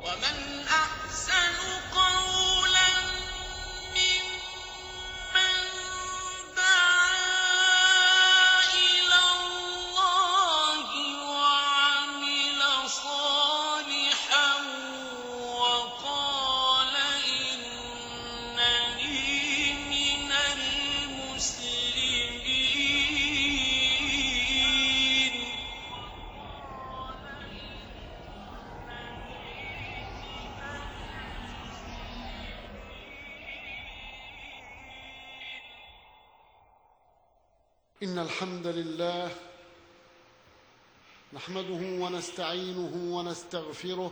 ومن أحسن قولا ممن دعا إلى الله وعمل صالحا وقال إنني من المسلمين. إن الحمد لله نحمده ونستعينه ونستغفره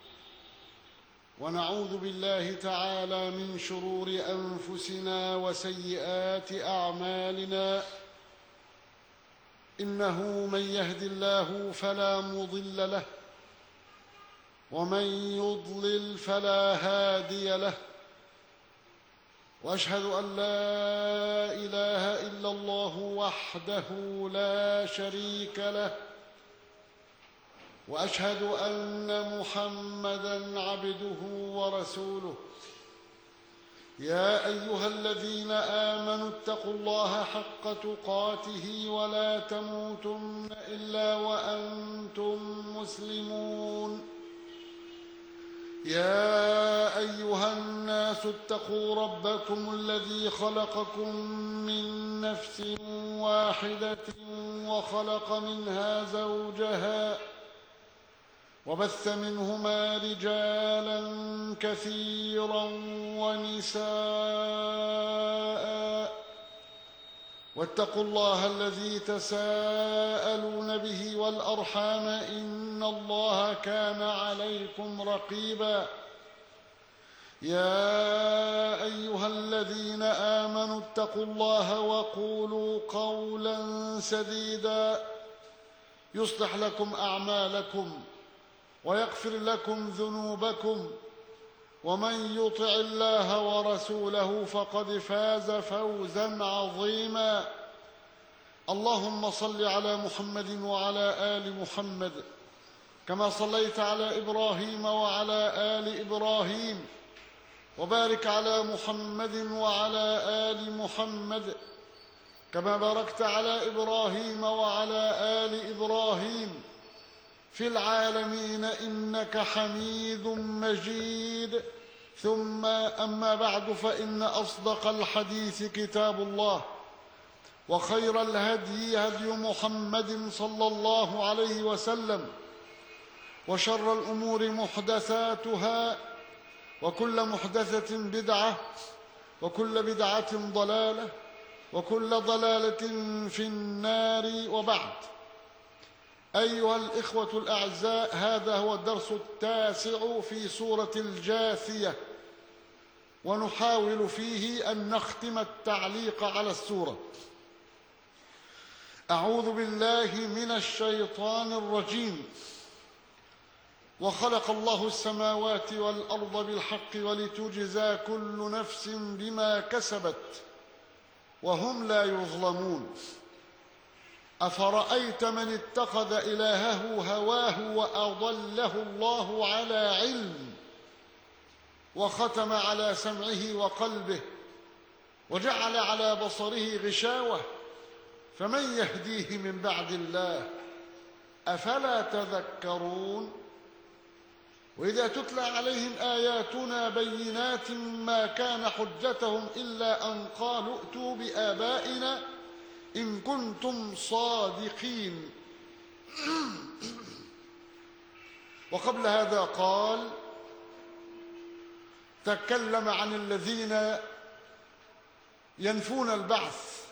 ونعوذ بالله تعالى من شرور أنفسنا وسيئات أعمالنا. إنه من يهد الله فلا مضل له ومن يضلل فلا هادي له، وأشهد أن لا إله إلا الله وحده لا شريك له، وأشهد أن محمدًا عبده ورسوله. يا أيها الذين آمنوا اتقوا الله حق تقاته ولا تموتن إلا وأنتم مسلمون. يا أيها الناس اتقوا ربكم الذي خلقكم من نفس واحدة وخلق منها زوجها وبث منهما رجالا كثيرا ونساء، واتقوا الله الذي تساءلون به والأرحام إن الله كان عليكم رقيبا. يا أيها الذين آمنوا اتقوا الله وقولوا قولا سديدا يصلح لكم أعمالكم ويغفر لكم ذنوبكم، ومن يطع الله ورسوله فقد فاز فوزا عظيما. اللهم صل على محمد وعلى آل محمد كما صليت على إبراهيم وعلى آل إبراهيم، وبارك على محمد وعلى آل محمد كما باركت على إبراهيم وعلى آل إبراهيم في العالمين إنك حميد مجيد. ثم أما بعد، فإن أصدق الحديث كتاب الله، وخير الهدي هدي محمد صلى الله عليه وسلم، وشر الأمور محدثاتها، وكل محدثة بدعة، وكل بدعة ضلالة، وكل ضلالة في النار. وبعد، أيها الإخوة الأعزاء، هذا هو الدرس التاسع في سورة الجاثية، ونحاول فيه أن نختم التعليق على السورة. أعوذ بالله من الشيطان الرجيم. وخلق الله السماوات والأرض بالحق ولتجزى كل نفس بما كسبت وهم لا يظلمون. أفرأيت من اتخذ إلهه هواه وأضله الله على علم وختم على سمعه وقلبه وجعل على بصره غشاوة فمن يهديه من بعد الله أفلا تذكرون. وإذا تتلى عليهم آياتنا بينات ما كان حجتهم إلا أن قالوا ائتوا بآبائنا إن كنتم صادقين. وقبل هذا قال تكلم عن الذين ينفون البعث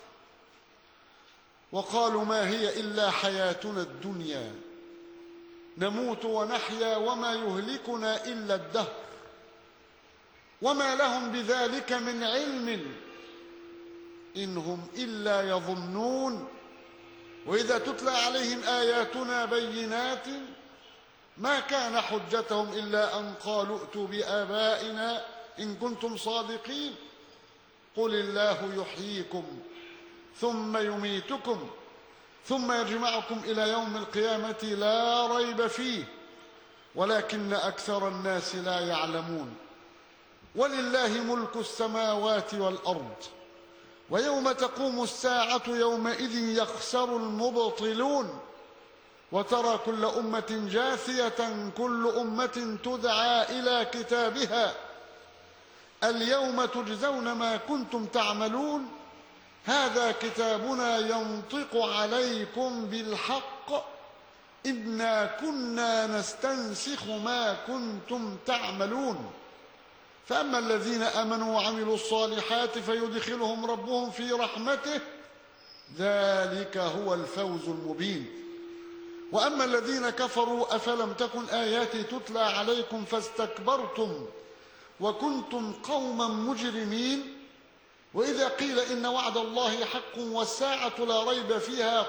وقالوا ما هي إلا حياتنا الدنيا نموت ونحيا وما يهلكنا إلا الدهر وما لهم بذلك من علم إن هم إلا يظنون. وإذا تتلى عليهم آياتنا بينات ما كان حجتهم إلا أن قالوا ائتوا بآبائنا إن كنتم صادقين. قل الله يحييكم ثم يميتكم ثم يجمعكم إلى يوم القيامة لا ريب فيه ولكن أكثر الناس لا يعلمون. ولله ملك السماوات والأرض ويوم تقوم الساعة يومئذ يخسر المبطلون وترى كل أمة جاثية كل أمة تدعى إلى كتابها اليوم تجزون ما كنتم تعملون هذا كتابنا ينطق عليكم بالحق إنا كنا نستنسخ ما كنتم تعملون فأما الذين آمنوا وعملوا الصالحات فيدخلهم ربهم في رحمته ذلك هو الفوز المبين. وأما الذين كفروا أفلم تكن آياتي تتلى عليكم فاستكبرتم وكنتم قوما مجرمين وإذا قيل إن وعد الله حق والساعة لا ريب فيها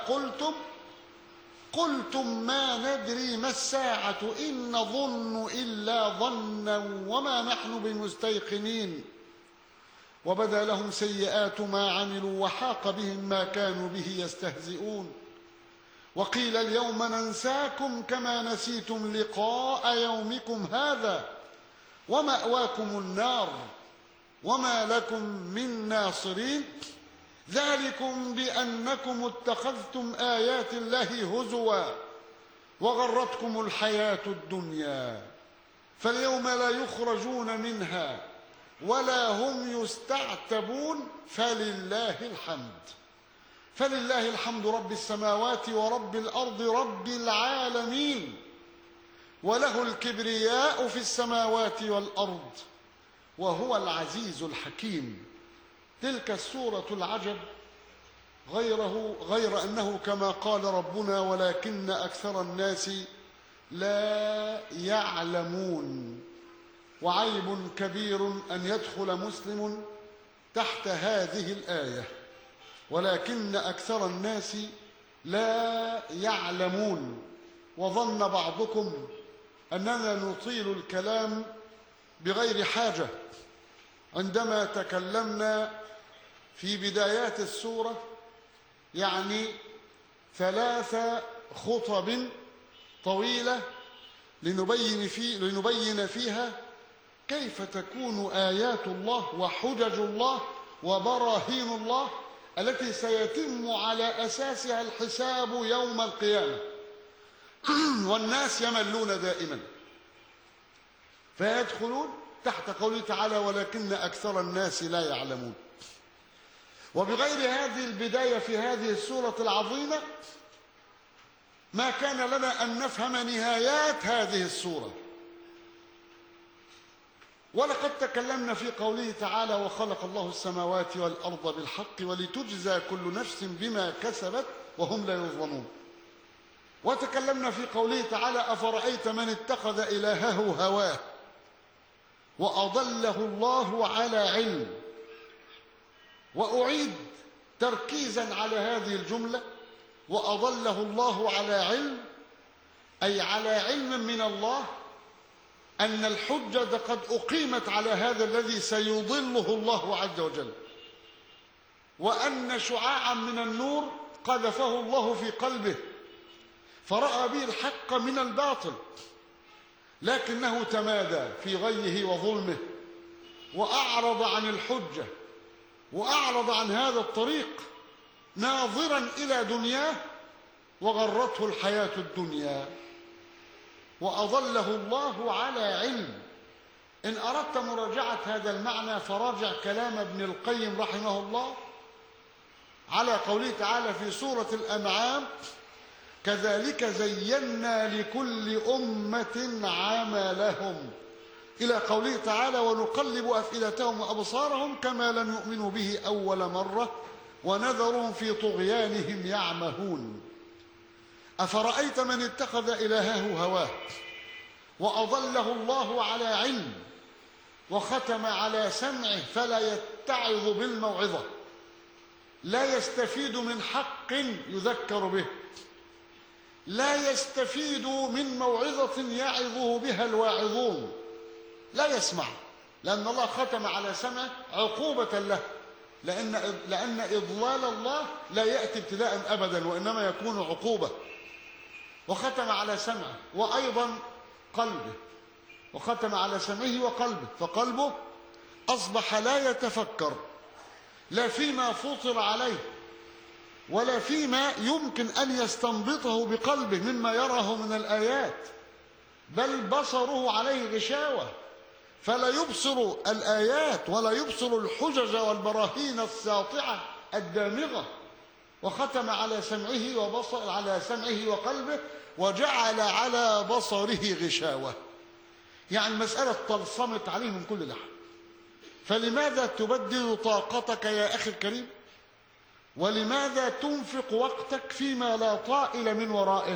قلتم ما ندري ما الساعة إن نظن إلا ظنا وما نحن بمستيقنين وبدا لهم سيئات ما عملوا وحاق بهم ما كانوا به يستهزئون وقيل اليوم ننساكم كما نسيتم لقاء يومكم هذا ومأواكم النار وما لكم من ناصرين ذلكم بأنكم اتخذتم آيات الله هزوا وغرتكم الحياة الدنيا فاليوم لا يخرجون منها ولا هم يستعتبون فلله الحمد رب السماوات ورب الأرض رب العالمين وله الكبرياء في السماوات والأرض وهو العزيز الحكيم. تلك السورة العجب غير أنه كما قال ربنا ولكن أكثر الناس لا يعلمون وعيب كبير أن يدخل مسلم تحت هذه الآية ولكن أكثر الناس لا يعلمون. وظن بعضكم أننا نطيل الكلام بغير حاجة عندما تكلمنا في بدايات السورة يعني 3 خطب طويلة لنبين فيها كيف تكون آيات الله وحجج الله وبراهين الله التي سيتم على أساسها الحساب يوم القيامة والناس يملون دائما فيدخلون تحت قوله تعالى ولكن أكثر الناس لا يعلمون. وبغير هذه البداية في هذه السورة العظيمة ما كان لنا أن نفهم نهايات هذه السورة. ولقد تكلمنا في قوله تعالى وخلق الله السماوات والأرض بالحق ولتجزى كل نفس بما كسبت وهم لا يظلمون. وتكلمنا في قوله تعالى أفرأيت من اتخذ إلهه هواه وأضله الله على علم. وأعيد تركيزا على هذه الجملة وأضله الله على علم أي على علم من الله أن الحجة قد أقيمت على هذا الذي سيضله الله عز وجل وأن شعاعا من النور قذفه الله في قلبه فرأى به الحق من الباطل لكنه تمادى في غيه وظلمه وأعرض عن الحجة وأعرض عن هذا الطريق ناظرا إلى دنياه وغرته الحياة الدنيا وأضله الله على علم. إن أردت مراجعة هذا المعنى فراجع كلام ابن القيم رحمه الله على قوله تعالى في سورة الأنعام كذلك زينا لكل أمة عملهم إلى قوله تعالى ونقلب أفئدتهم وأبصارهم كما لم يؤمنوا به أول مرة ونذرهم في طغيانهم يعمهون. أفرأيت من اتخذ إلهه هواه وأضله الله على علم وختم على سمعه فلا يتعظ بالموعظة لا يستفيد من حق يذكر به لا يستفيد من موعظة يعظه بها الواعظون لا يسمع لأن الله ختم على سمعه عقوبة له لأن إضلال الله لا يأتي ابتداء أبدا وإنما يكون عقوبة وختم على سمعه. وأيضا قلبه، وختم على سمعه وقلبه، فقلبه أصبح لا يتفكر لا فيما فطر عليه ولا فيما يمكن أن يستنبطه بقلبه مما يراه من الآيات، بل بصره عليه غشاوة، فلا يبصر الآيات ولا يبصر الحجج والبراهين الساطعة الدامغة. وختم على سمعه وقلبه وجعل على بصره غشاوة، يعني المسألة طلسمت عليه من كل ناحية. فلماذا تبدل طاقتك يا أخي الكريم؟ ولماذا تنفق وقتك فيما لا طائل من ورائه؟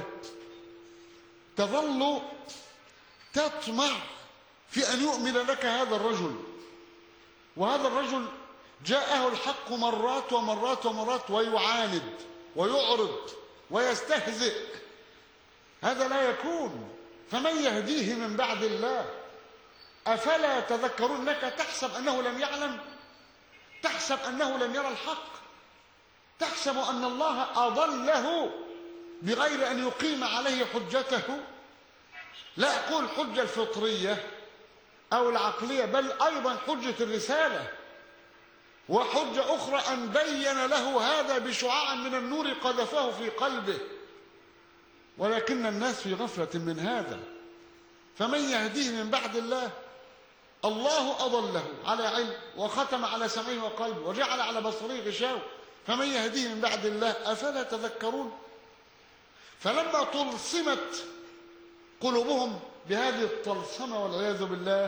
تظل تطمع في أن يؤمن لك هذا الرجل، وهذا الرجل جاءه الحق مرات ومرات ومرات ويعاند ويعرض ويستهزئ. هذا لا يكون، فمن يهديه من بعد الله؟ أفلا تذكرون أنك تحسب أنه لم يعلم، تحسب أنه لم يرى الحق، تحسب أن الله أضله بغير أن يقيم عليه حجته. لا أقول حجة الفطرية أو العقلية، بل أيضا حجة الرسالة، وحجة أخرى أن بين له هذا بشعاع من النور قذفه في قلبه، ولكن الناس في غفلة من هذا. فمن يهديه من بعد الله؟ الله أضله على علم وختم على سمعه وقلبه وجعل على بصره غشاوة، فمن يهديه من بعد الله؟ أفلا تذكرون؟ فلما طلسمت قلوبهم بهذه الطلسمة والعياذ بالله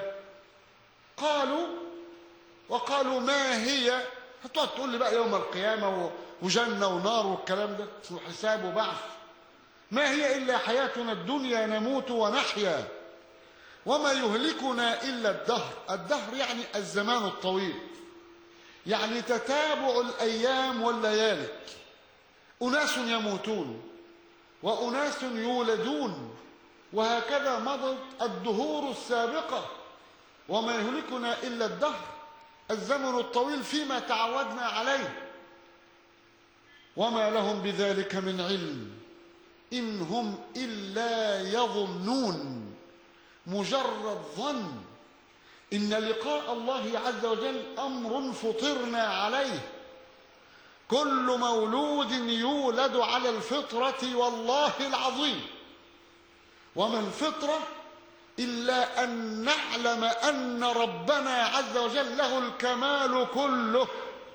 قالوا ما هي؟ هتقعد تقول لي بقى يوم القيامة وجنة ونار والكلام ده وحساب وبعث. ما هي إلا حياتنا الدنيا نموت ونحيا وما يهلكنا إلا الدهر. الدهر يعني الزمان الطويل، يعني تتابع الأيام والليالي. أناس يموتون وأناس يولدون، وهكذا مضت الدهور السابقة. وما يهلكنا إلا الدهر، الزمن الطويل فيما تعودنا عليه. وما لهم بذلك من علم إن هم إلا يظنون، مجرد ظن. إن لقاء الله عز وجل أمر فطرنا عليه. كل مولود يولد على الفطرة والله العظيم. وما الفطرة إلا أن نعلم أن ربنا عز وجل له الكمال كله،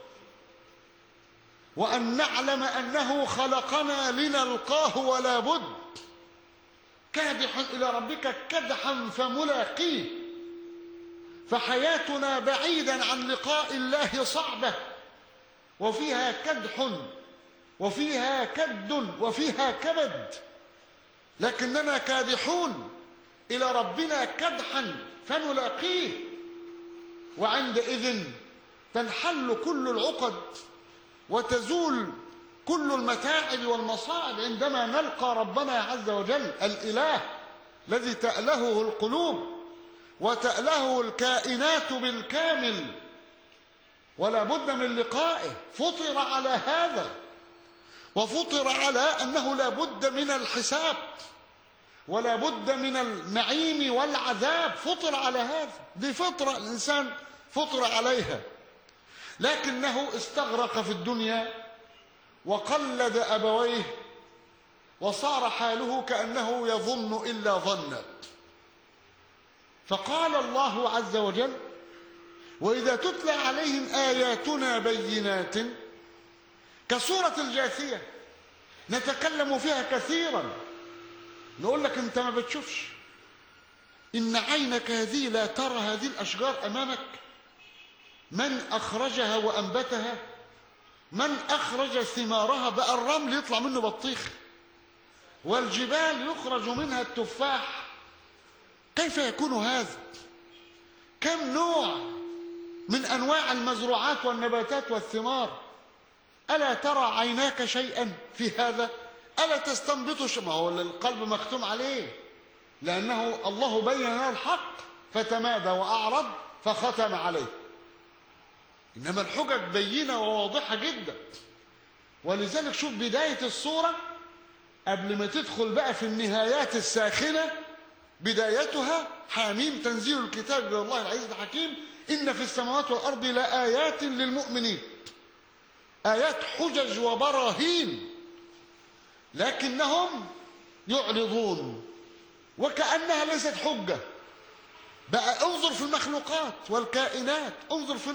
وأن نعلم أنه خلقنا لنلقاه ولا بد. كادح إلى ربك كدحا فملاقيه. فحياتنا بعيدا عن لقاء الله صعبة، وفيها كدح وفيها كد وفيها كبد، لكننا كادحون إلى ربنا كدحا فنلاقيه. وعندئذ تنحل كل العقد وتزول كل المتاعب والمصائب عندما نلقى ربنا عز وجل، الإله الذي تألهه القلوب وتألهه الكائنات بالكامل، ولا بد من لقائه. فطر على هذا، وفطر على أنه لا بد من الحساب ولا بد من النعيم والعذاب. فطر على هذا، دي فطرة الإنسان فطر عليها، لكنه استغرق في الدنيا وقلد أبويه وصار حاله كأنه يظن إلا ظنا. فقال الله عز وجل: وإذا تتلى عليهم آياتنا بينات، كسورة الجاثية نتكلم فيها كثيرا، نقول لك أنت ما بتشوفش، إن عينك هذه لا ترى هذه الأشجار أمامك، من أخرجها وأنبتها؟ من أخرج ثمارها؟ بقى الرمل يطلع منه بطيخ، والجبال يخرج منها التفاح. كيف يكون هذا؟ كم نوع من أنواع المزروعات والنباتات والثمار. ألا ترى عيناك شيئا في هذا؟ ألا تستنبط ما هو القلب مختوم عليه، لأنه الله بين لنا الحق فتمادى وأعرض فختم عليه. إنما الحجج بينة وواضحة جدا. ولذلك شوف بداية الصورة قبل ما تدخل بقى في النهايات الساخنة، بدايتها حاميم تنزيل الكتاب من الله العزيز الحكيم إن في السماوات والأرض لآيات للمؤمنين، آيات حجج وبراهين، لكنهم يعرضون وكأنها ليست حجة. بقى انظر في المخلوقات والكائنات، انظر في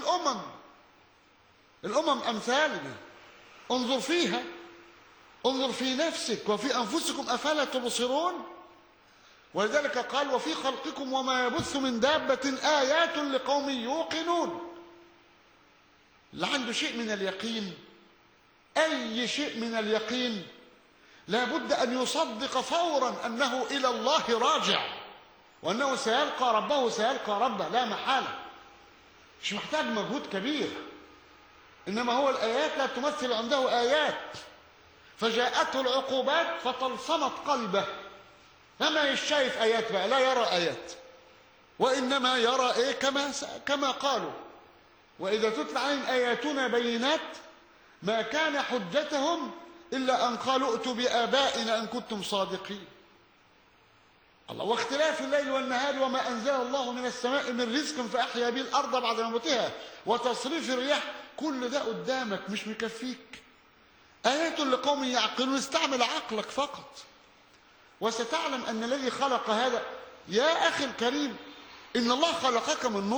الأمم أمثالنا، انظر فيها، انظر في نفسك وفي أنفسكم أفلا تبصرون. ولذلك قال وفي خلقكم وما يبث من دابة آيات لقوم يوقنون. اللي عنده شيء من اليقين، أي شيء من اليقين، لا بد أن يصدق فورا أنه إلى الله راجع، وأنه سيلقى ربه لا محالة. مش محتاج مجهود كبير، إنما هو الآيات لا تمثل عنده آيات، فجاءته العقوبات فطلسمت قلبه، فما شايف آيات بقى، لا يرى آيات، وإنما يرى إيه كما قالوا وإذا تتلى عليهم آياتنا بينات ما كان حجتهم إلا أن قالوا ائتوا بآبائنا إن كنتم صادقين. الله واختلاف الليل والنهار وما أنزل الله من السماء من رزق فأحيا به الأرض بعد موتها وتصريف الرياح، كل ده قدامك مش مكفيك. آيات لقوم يعقلون، استعمل عقلك فقط وستعلم أن الذي خلق هذا. يا أخي الكريم، إن الله خلقك من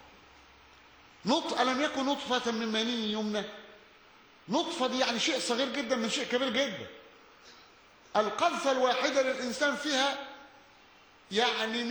نطفة، ألم يكن نطفة من مني يمنى؟ نطفة دي يعني شيء صغير جدا من شيء كبير جدا. القذفة الواحدة للإنسان فيها يعني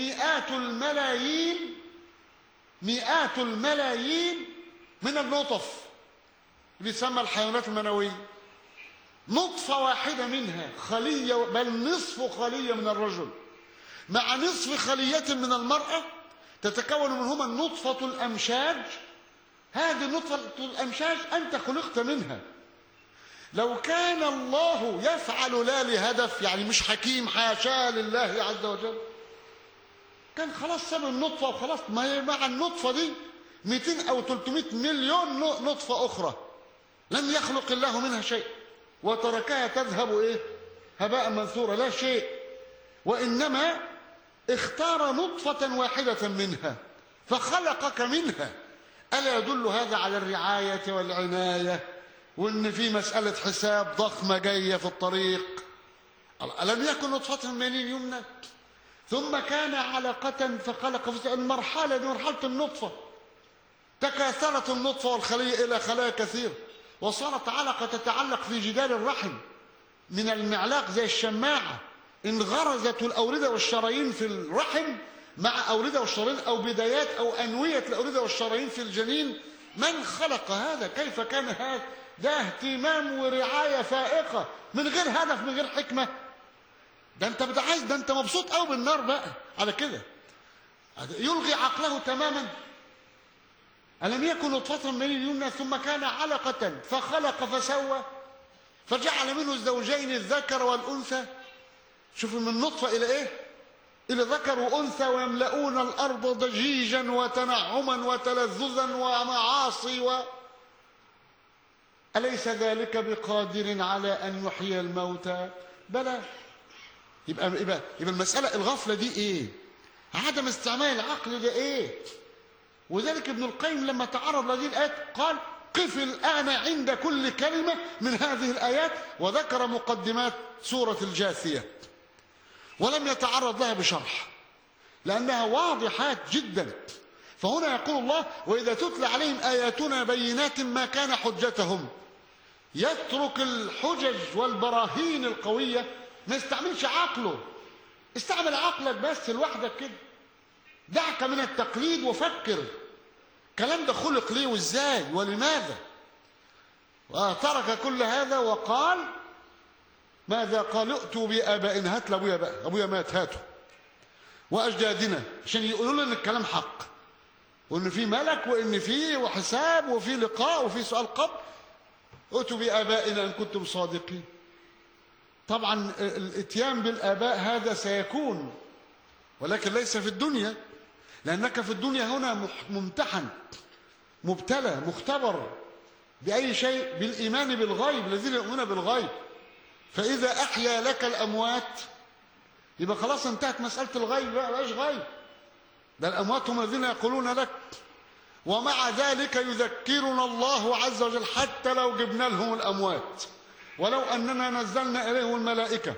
مئات الملايين من النطف اللي يسمى الحيوانات المنوية. نطفة واحدة منها خلية، بل نصف خلية من الرجل مع نصف خلية من المرأة، تتكون منهما النطفة الأمشاج. هذه النطفة الأمشاج أنت خلقت منها. لو كان الله يفعل لا لهدف، يعني مش حكيم، حاشا لله عز وجل، كان خلاص ساب النطفة وخلاص. مع النطفة دي 200 أو 300 مليون نطفة أخرى لم يخلق الله منها شيء، وتركها تذهب هباء منثورا لا شيء، وإنما اختار نطفة واحدة منها فخلقك منها. ألا يدل هذا على الرعاية والعناية، وإن في مسألة حساب ضخمة جاية في الطريق؟ ألم يكن نطفة من مني يمنى ثم كان علقة فخلق. في المرحلة دي مرحلة النطفة، تكاثرت النطفة والخلية إلى خلايا كثير، وصارت علقة تتعلق في جدار الرحم من المعلاق زي الشماعة. انغرزت الأوردة والشرايين في الرحم مع أوردة والشرايين أو بدايات أو أنوية الأوردة والشرايين في الجنين. من خلق هذا؟ كيف كان هذا؟ ده اهتمام ورعاية فائقة من غير هدف، من غير حكمة. ده انت بتعايز، ده انت مبسوط قوي بالنار بقى على كده، يلغي عقله تماما. ألم يكن نطفة من اليمنى ثم كان علقة فخلق فسوى فجعل منه الزوجين الذكر والأنثى. شوفوا من نطفة إلى إيه؟ إلى ذكر وأنثى، ويملؤون الأرض ضجيجا وتنعما وتلذذا ومعاصي أليس ذلك بقادر على أن يحيي الموتى؟ بلى. يبقى المسألة الغفلة دي إيه؟ عدم استعمال العقل ده إيه؟ وذلك ابن القيم لما تعرض لهذه الآيات قال قف الآن عند كل كلمة من هذه الآيات، وذكر مقدمات سورة الجاثية ولم يتعرض لها بشرح لأنها واضحات جدا. فهنا يقول الله وإذا تتلى عليهم آياتنا بينات ما كان حجتهم. يترك الحجج والبراهين القوية، ما يستعملش عقله. استعمل عقلك بس لوحدك كده، دعك من التقليد وفكر الكلام ده خلق ليه وازاي ولماذا. وترك كل هذا وقال ماذا؟ قال ائتوا بآبائنا. هات لابويا بقى، ابويا مات، هاتوا. واجدادنا، عشان يقولوا لنا ان الكلام حق، وان في ملك، وان في وحساب، وفي لقاء، وفي سؤال قبر. ائتوا بآبائنا ان كنتم صادقين. طبعا الاتيان بالآباء هذا سيكون، ولكن ليس في الدنيا، لأنك في الدنيا هنا ممتحن، مبتلى، مختبر بأي شيء، بالإيمان بالغيب، الذين يؤمنون بالغيب. فإذا أحيا لك الأموات يبقى خلاص انتهت مسألة الغيب، بقى بقاش غيب، ده الأموات هم الذين يقولون لك. ومع ذلك يذكرنا الله عز وجل حتى لو جبنا لهم الأموات، ولو أننا نزلنا إليهم الملائكة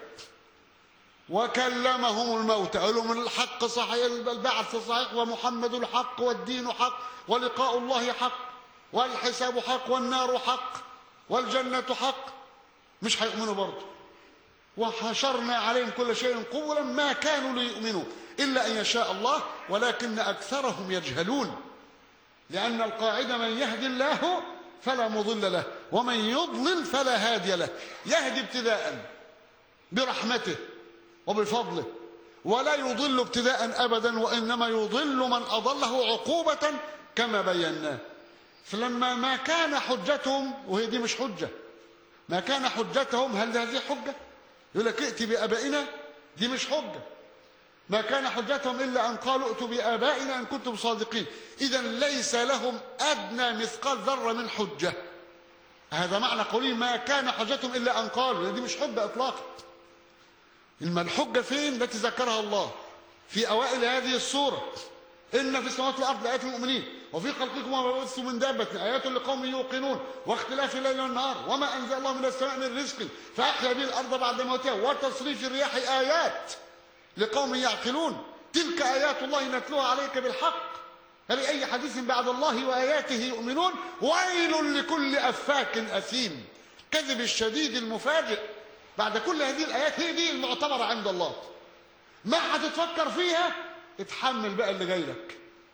وكلمهم الموتى، قالوا من الحق صحيح، البعث صحيح، ومحمد الحق، والدين حق، ولقاء الله حق، والحساب حق، والنار حق، والجنة حق، مش هيؤمنوا برضه. وحشرنا عليهم كل شيء قبلا ما كانوا ليؤمنوا إلا أن يشاء الله ولكن أكثرهم يجهلون، لأن القاعدة من يهدي الله فلا مضل له ومن يضلل فلا هادي له. يهدي ابتداء برحمته وبفضله، ولا يضل ابتداء أبدا، وإنما يضل من أضله عقوبة كما بيناه. فلما ما كان حجتهم، وهي دي مش حجة، ما كان حجتهم، هل هذه حجة؟ يقول لك ائت بآبائنا، دي مش حجة. ما كان حجتهم إلا أن قالوا ائتوا بآبائنا إن كنتم صادقين. إذا ليس لهم أدنى مثقال ذرة من حجة. هذا معنى قولهم ما كان حجتهم إلا أن قالوا، دي مش حجة إطلاقا. إنما الحجة فين؟ التي ذكرها الله في أوائل هذه السورة: إن في السماوات والأرض لآيات للمؤمنين وفي خلقكم وما بث من دابة آيات لقوم يوقنون واختلاف الليل والنهار وما أنزل الله من السماء من رزق فأحيا به الأرض بعد موتها وتصريف الرياح آيات لقوم يعقلون تلك آيات الله نتلوها عليك بالحق فبأي حديث بعد الله وآياته يؤمنون ويل لكل أفاك أثيم. كذب الشديد المفاجئ بعد كل هذه الآيات هي دي المعتبرة عند الله. ما هتتفكر فيها اتحمل بقى اللي جاي لك.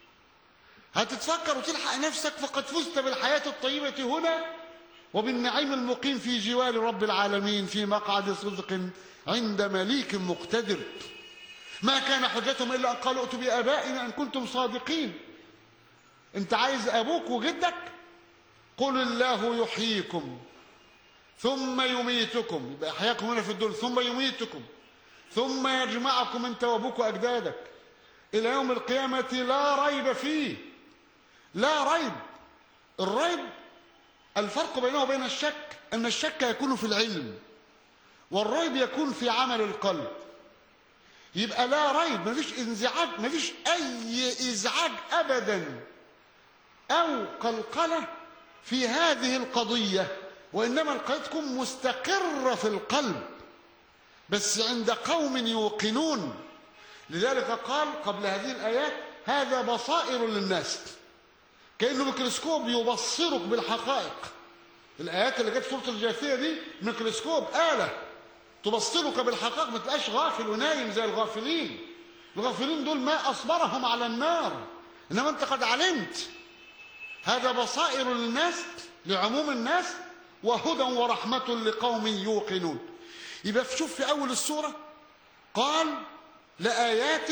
هتتفكر وتلحق نفسك فقد فزت بالحياة الطيبة هنا وبالنعيم المقيم في جوار رب العالمين في مقعد صدق عند مليك مقتدر. ما كان حجتهم إلا أن قالوا ائتوا بآبائنا إن كنتم صادقين. أنت عايز أبوك وجدك؟ قل الله يحييكم ثم يميتكم، يبقى أحياكم هنا في الدنيا ثم يميتكم ثم يجمعكم أنت وأبوك وأجدادك إلى يوم القيامة لا ريب فيه. لا ريب. الريب الفرق بينه وبين الشك أن الشك يكون في العلم والريب يكون في عمل القلب. يبقى لا ريب، مفيش انزعاج، مفيش أي إزعاج أبدا أو قلقلة في هذه القضية، وإنما القضية تكون مستقرة في القلب بس عند قوم يوقنون. لذلك قال قبل هذه الآيات هذا بصائر للناس، كأنه ميكروسكوب يبصرك بالحقائق. الآيات اللي جت في سورة الجاثية دي ميكروسكوب، آلة تبصرك بالحقائق، ما تبقاش غافل ونايم زي الغافلين. الغافلين دول ما أصبرهم على النار، إنما أنت قد علمت. هذا بصائر للناس لعموم الناس وهدى ورحمة لقوم يوقنون. يبقى شوف في أول السورة قال لآيات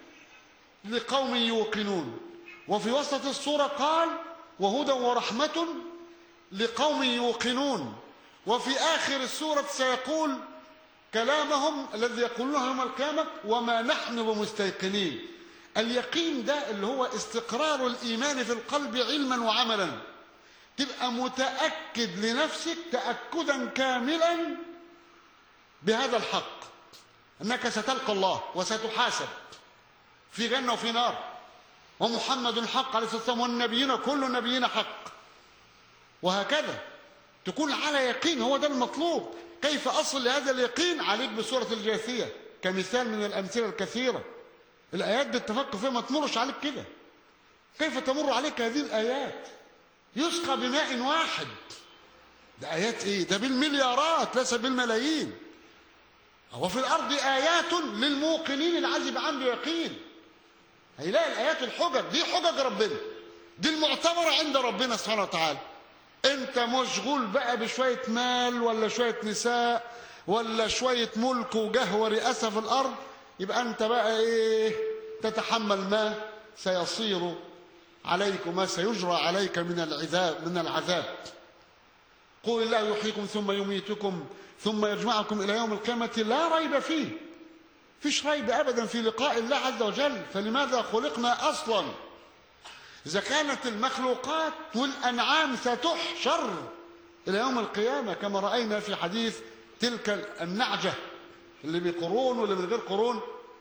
لقوم يوقنون، وفي وسط السورة قال وهدى ورحمة لقوم يوقنون، وفي آخر السورة سيقول كلامهم الذي يقولونه يوم القيامة وما نحن بمستيقنين. اليقين ده اللي هو استقرار الإيمان في القلب علما وعملا، تبقى متأكد لنفسك تأكدا كاملا بهذا الحق أنك ستلقى الله وستحاسب في جنة وفي نار، ومحمد حق عليه الصلاة والسلام والنبيين كل نبيين حق، وهكذا تكون على يقين. هو ده المطلوب. كيف أصل لهذا اليقين؟ عليك بسورة الجاثية كمثال من الأمثلة الكثيرة. الآيات دي التفكر فيها ما تمرش عليك كده. كيف تمر عليك هذه الآيات؟ يسقى بماء واحد. ده آيات إيه؟ ده بالمليارات ليس بالملايين. وفي الأرض آيات للموقنين العزب عنده يقين. هيلاقي الآيات الحجج دي حجج ربنا، دي المعتبرة عند ربنا سبحانه وتعالى. أنت مشغول بقى بشوية مال ولا شوية نساء ولا شوية ملك وجاه ورئاسة في الأرض، يبقى أنت بقى إيه؟ تتحمل ما سيصير عليك وما سيجرى عليك من العذاب. قل الله يحييكم ثم يميتكم ثم يجمعكم إلى يوم القيامة لا ريب فيه. فيش ريب أبدا في لقاء الله عز وجل. فلماذا خلقنا أصلا؟ إذا كانت المخلوقات والأنعام ستحشر إلى يوم القيامة كما رأينا في حديث تلك النعجة اللي بقرون واللي من غير قرون.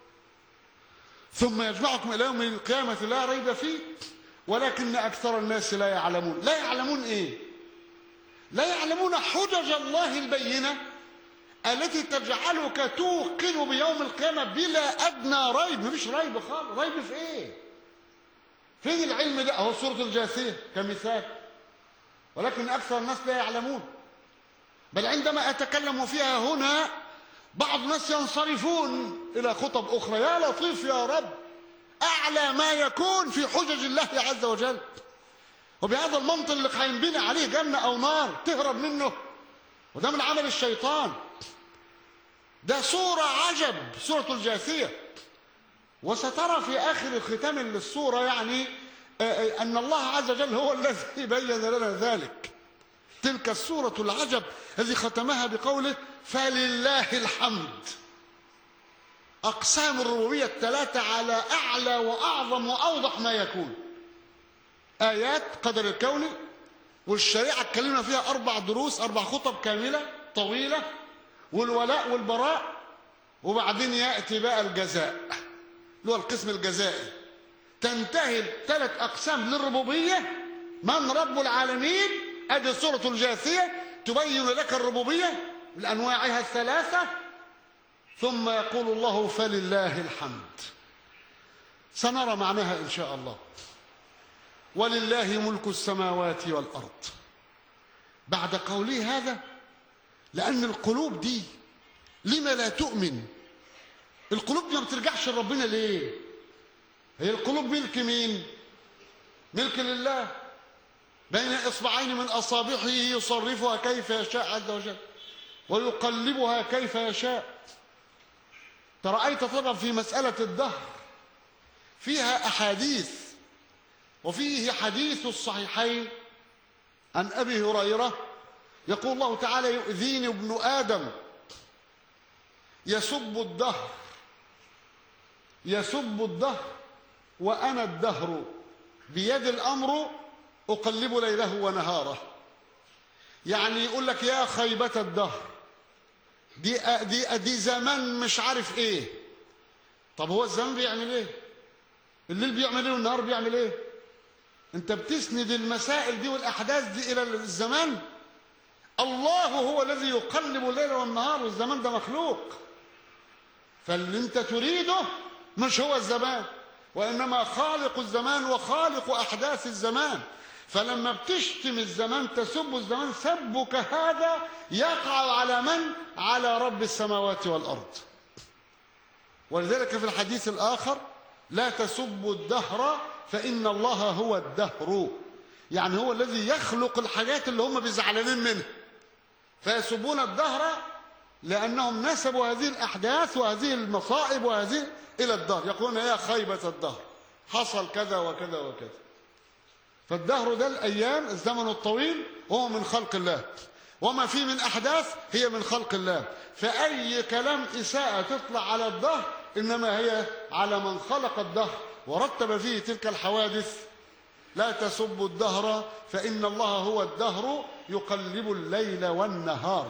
ثم يجمعكم إلى يوم القيامة لا ريب فيه ولكن أكثر الناس لا يعلمون. لا يعلمون إيه؟ لا يعلمون حجج الله البينة التي تجعلك توقن بيوم القيامة بلا أدنى ريب. مفيش ريب خالص. ريب في إيه؟ فين العلم ده؟ أهو سورة الجاثية كمثال. ولكن أكثر الناس لا يعلمون. بل عندما أتكلم فيها هنا بعض الناس ينصرفون إلى خطب أخرى. يا لطيف يا رب، أعلى ما يكون في حجج الله عز وجل. وبهذا المنطق اللي هينبني عليه جنة أو نار تهرب منه، وده من عمل الشيطان. ده صورة عجب، سورة الجاثية. وسترى في آخر الختام للسورة يعني أن الله عز وجل هو الذي بين لنا ذلك. تلك السورة العجب الذي ختمها بقوله فلله الحمد. أقسام الربوبية الثلاثة على أعلى وأعظم وأوضح ما يكون. آيات قدر الكوني، والشريعة اتكلمنا فيها 4 دروس 4 خطب كاملة طويلة، والولاء والبراء، وبعدين يأتي بقى الجزاء اللي هو القسم الجزائي. تنتهي 3 أقسام للربوبية. من رب العالمين؟ أدي سورة الجاثية تبين لك الربوبية بأنواعها الثلاثة. ثم يقول الله فلله الحمد. سنرى معناها إن شاء الله. ولله ملك السماوات والأرض. بعد قوله هذا، لأن القلوب دي لما لا تؤمن؟ القلوب دي ما بترجعش لربنا ليه؟ هي القلوب ملك مين؟ ملك لله، بين إصبعين من أصابعه يصرفها كيف يشاء عز وجل ويقلبها كيف يشاء. ترأيت طبعا في مسألة الدهر فيها أحاديث، وفيه حديث الصحيحين عن أبي هريرة يقول الله تعالى يؤذيني ابن آدم يسب الدهر وأنا الدهر بيد الأمر أقلب ليله ونهاره. يعني يقول لك يا خيبة الدهر، دي زمان مش عارف ايه. طب هو الزمان بيعمل ايه؟ الليل بيعمل ايه والنهار بيعمل ايه؟ انت بتسند المسائل دي والأحداث دي إلى الزمان. الله هو الذي يقلب الليل والنهار، والزمان ده مخلوق. فاللي انت تريده مش هو الزمان، وإنما خالق الزمان وخالق أحداث الزمان. فلما بتشتم الزمان تسب الزمان، سبك هذا يقع على من؟ على رب السماوات والأرض. ولذلك في الحديث الآخر لا تسبوا الدهر فإن الله هو الدهر. يعني هو الذي يخلق الحاجات اللي هم بيزعلانين منها، فيسبون الدهر لأنهم نسبوا هذه الأحداث وهذه المصائب وهذه إلى الدهر. يقولون يا خيبة الدهر، حصل كذا وكذا وكذا. فالدهر ده الأيام، الزمن الطويل، هو من خلق الله، وما فيه من أحداث هي من خلق الله. فأي كلام إساءة تطلع على الدهر إنما هي على من خلق الدهر ورتب فيه تلك الحوادث. لا تسبوا الدهر فإن الله هو الدهر يقلب الليل والنهار.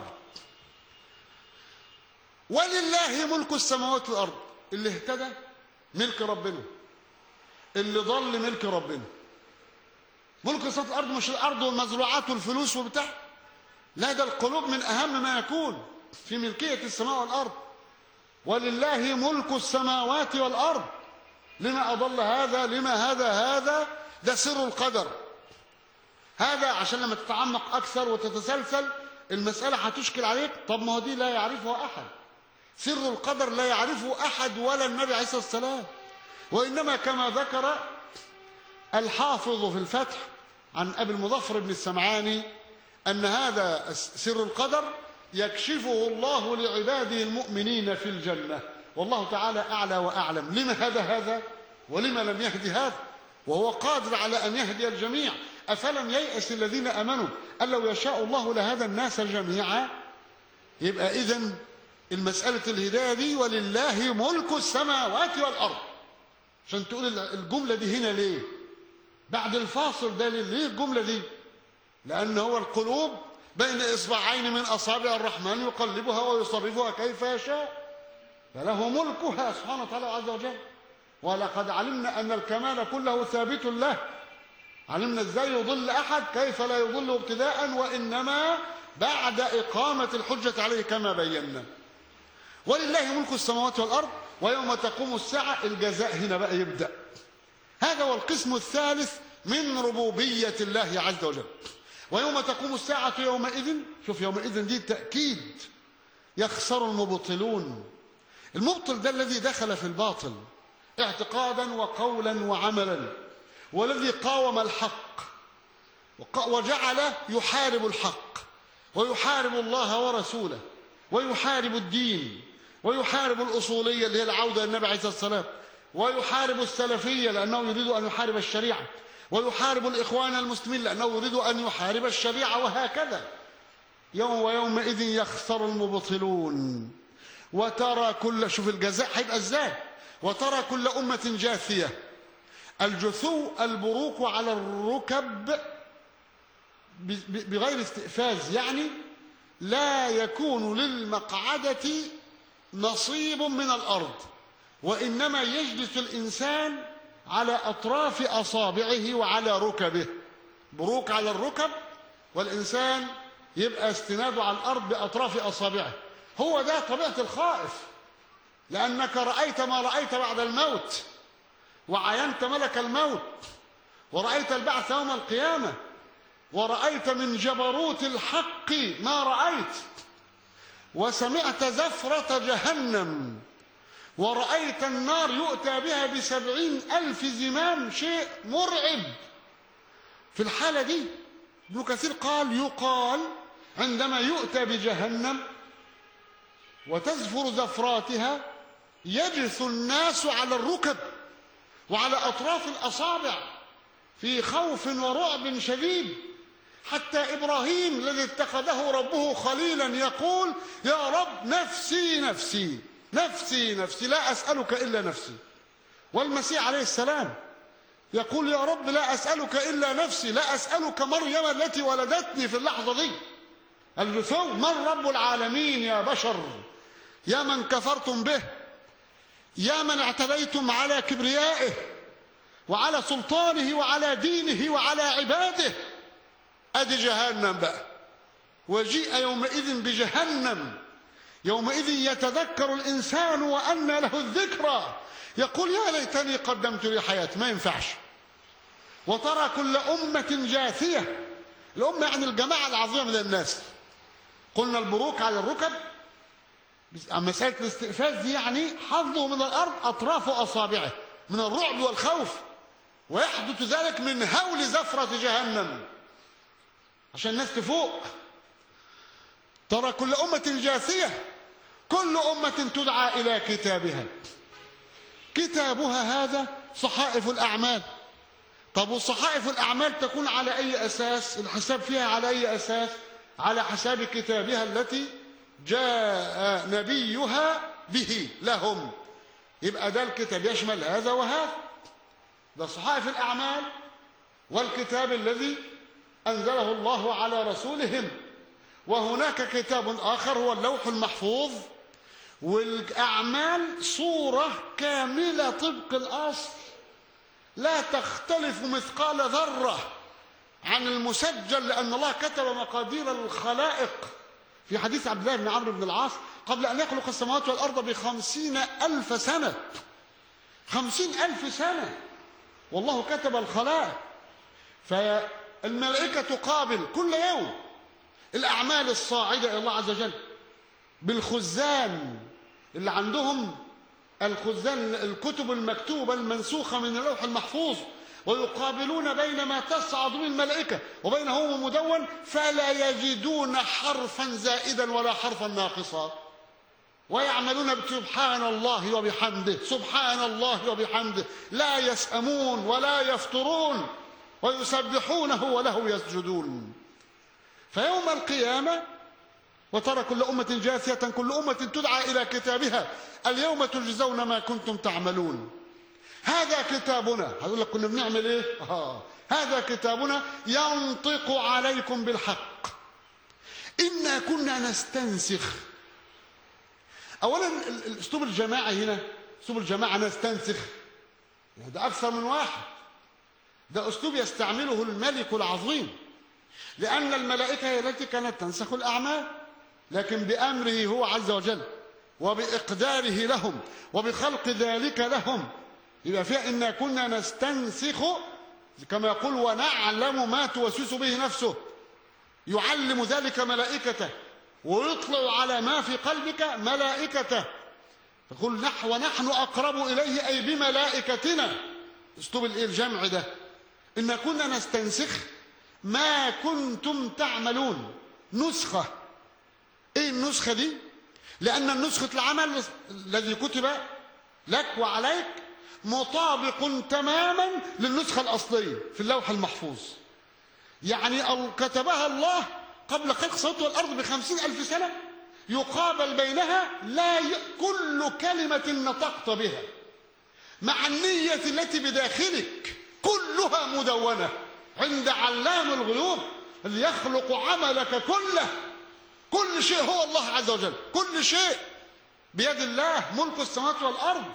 ولله ملك السماوات والأرض. اللي اهتدى ملك ربنا، اللي ضل ملك ربنا. ملك السماوات والأرض مش الأرض والمزروعات والفلوس وبتاع، لا، ده القلوب من أهم ما يكون في ملكية السماء والأرض. ولله ملك السماوات والأرض. لما أضل هذا؟ لما هذا ده سر القدر. هذا عشان لما تتعمق أكثر وتتسلسل المسألة هتشكل عليك. طب ما هو دي لا يعرفها أحد. سر القدر لا يعرفه أحد ولا النبي عليه الصلاة والسلام. وإنما كما ذكر الحافظ في الفتح عن أبي المظفر بن السمعاني أن هذا سر القدر يكشفه الله لعباده المؤمنين في الجنة، والله تعالى أعلى وأعلم. لما هذا ولما لم يهدي هذا وهو قادر على أن يهدي الجميع؟ أفلم ييأس الذين آمنوا أن لو يشاء الله لهدى الناس جميعا. يبقى إذن المسألة الهداية دي ولله ملك السماوات والأرض. عشان تقول الجملة دي هنا ليه بعد الفاصل ده؟ ليه الجملة دي؟ لأن هو القلوب بين إصبعين من أصابع الرحمن يقلبها ويصرفها كيف يشاء. فله ملكها سبحانه وتعالى عز وجل. ولقد علمنا أن الكمال كله ثابت له. علمنا ازاي يضل أحد، كيف لا يضل ابتداء، وإنما بعد إقامة الحجة عليه كما بينا. ولله ملك السماوات والأرض ويوم تقوم الساعة الجزاء هنا بقى يبدأ. هذا هو القسم الثالث من ربوبية الله عز وجل. ويوم تقوم الساعة يومئذ، شوف يومئذ دي تأكيد، يخسر المبطلون. المبطل ده الذي دخل في الباطل اعتقادا وقولا وعملا، والذي قاوم الحق وجعل يحارب الحق ويحارب الله ورسوله ويحارب الدين ويحارب الأصولية اللي هي العودة للنبي عليه الصلاة والسلام، ويحارب السلفية لأنه يريد أن يحارب الشريعة، ويحارب الإخوان المسلمين لأنه يريد أن يحارب الشريعة، وهكذا. ويومئذ يخسر المبطلون. وترى كل، شوف الجزاء هيبقى ازاي، وترى كل أمة جاثية. الجثو البروق على الركب بغير استئفاز، يعني لا يكون للمقعدة نصيب من الأرض، وإنما يجلس الإنسان على أطراف أصابعه وعلى ركبه. بروق على الركب، والإنسان يبقى استناده على الأرض بأطراف أصابعه. هو ده طبيعة الخائف، لأنك رأيت ما رأيت بعد الموت، وعاينت ملك الموت، ورأيت البعث يوم القيامة، ورأيت من جبروت الحق ما رأيت، وسمعت زفرة جهنم، ورأيت النار يؤتى بها ب70,000 زمام، شيء مرعب. في الحالة دي ابن كثير قال يقال عندما يؤتى بجهنم وتزفر زفراتها يجث الناس على الركب وعلى أطراف الأصابع في خوف ورعب شديد، حتى إبراهيم الذي اتخذه ربه خليلا يقول يا رب نفسي نفسي نفسي نفسي لا أسألك إلا نفسي. والمسيح عليه السلام يقول يا رب لا أسألك إلا نفسي، لا أسألك مريم التي ولدتني في اللحظة دي. الجثو، من رب العالمين يا بشر، يا من كفرتم به، يا من اعتديتم على كبريائه وعلى سلطانه وعلى دينه وعلى عباده. أدي جهنم بقى. وجيء يومئذ بجهنم، يومئذ يتذكر الإنسان وأنى له الذكرى، يقول يا ليتني قدمت لي حياتي. ما ينفعش. وترى كل أمة جاثية. الأمة يعني الجماعة العظيمة من الناس. قلنا البروك على الركب، مسألة الاستئفاز دي يعني حظه من الأرض أطراف أصابعه من الرعب والخوف، ويحدث ذلك من هول زفرة جهنم عشان الناس تفوق. ترى كل أمة جاثية، كل أمة تدعى إلى كتابها. كتابها هذا صحائف الأعمال. طب وصحائف الأعمال تكون على أي أساس؟ الحساب فيها على أي أساس؟ على حساب كتابها التي جاء نبيها به لهم. يبقى ده الكتاب يشمل هذا وهذا. ده صحائف الأعمال والكتاب الذي أنزله الله على رسولهم. وهناك كتاب آخر هو اللوح المحفوظ، والأعمال صورة كاملة طبق الأصل، لا تختلف مثقال ذرة عن المسجل، لأن الله كتب مقادير الخلائق في حديث عبد الله بن عمرو بن العاص قبل أن يخلق السماوات والأرض ب50,000 سنة. 50,000 سنة والله كتب الخلائق. فالملائكة تقابل كل يوم الأعمال الصاعدة إلى الله عز وجل بالخزان اللي عندهم، الخزان الكتب المكتوبة المنسوخة من اللوح المحفوظ، ويقابلون بين ما تصعد من الملائكة وبينه ومدون، فلا يجدون حرفا زائدا ولا حرفا ناقصا، ويعملون سبحان الله وبحمده سبحان الله وبحمده، لا يسأمون ولا يفترون، ويسبحونه وله يسجدون. فيوم القيامة وترى كل أمة جاثية، كل أمة تدعى إلى كتابها اليوم تجزون ما كنتم تعملون. هذا كتابنا. هقول لك كنا بنعمل ايه؟ هذا كتابنا ينطق عليكم بالحق. إنا كنا نستنسخ أولا الأسلوب الجماعي هنا، أسلوب الجماعة نستنسخ، يعني ده أكثر من واحد، ده أسلوب يستعمله الملك العظيم، لأن الملائكة هي التي كانت تنسخ الأعمال، لكن بأمره هو عز وجل وبإقداره لهم وبخلق ذلك لهم. يبقى فيها إنا كنا نستنسخ كما يقول ونعلم ما توسوس به نفسه، يعلم ذلك ملائكته ويطلع على ما في قلبك ملائكته، تقول ونحن أقرب إليه أي بملائكتنا. اسلوب الجمع ده، إن كنا نستنسخ ما كنتم تعملون. نسخة. إيه النسخة دي؟ لأن نسخة العمل الذي كتب لك وعليك مطابق تماما للنسخة الأصلية في اللوح المحفوظ، يعني كتبها الله قبل خلق السماوات والأرض ب50,000 سنة، يقابل بينها كل كلمة نطقت بها مع النية التي بداخلك كلها مدونة عند علام الغيوب اللي يخلق عملك كله. كل شيء هو الله عز وجل، كل شيء بيد الله، ملك السماوات والأرض.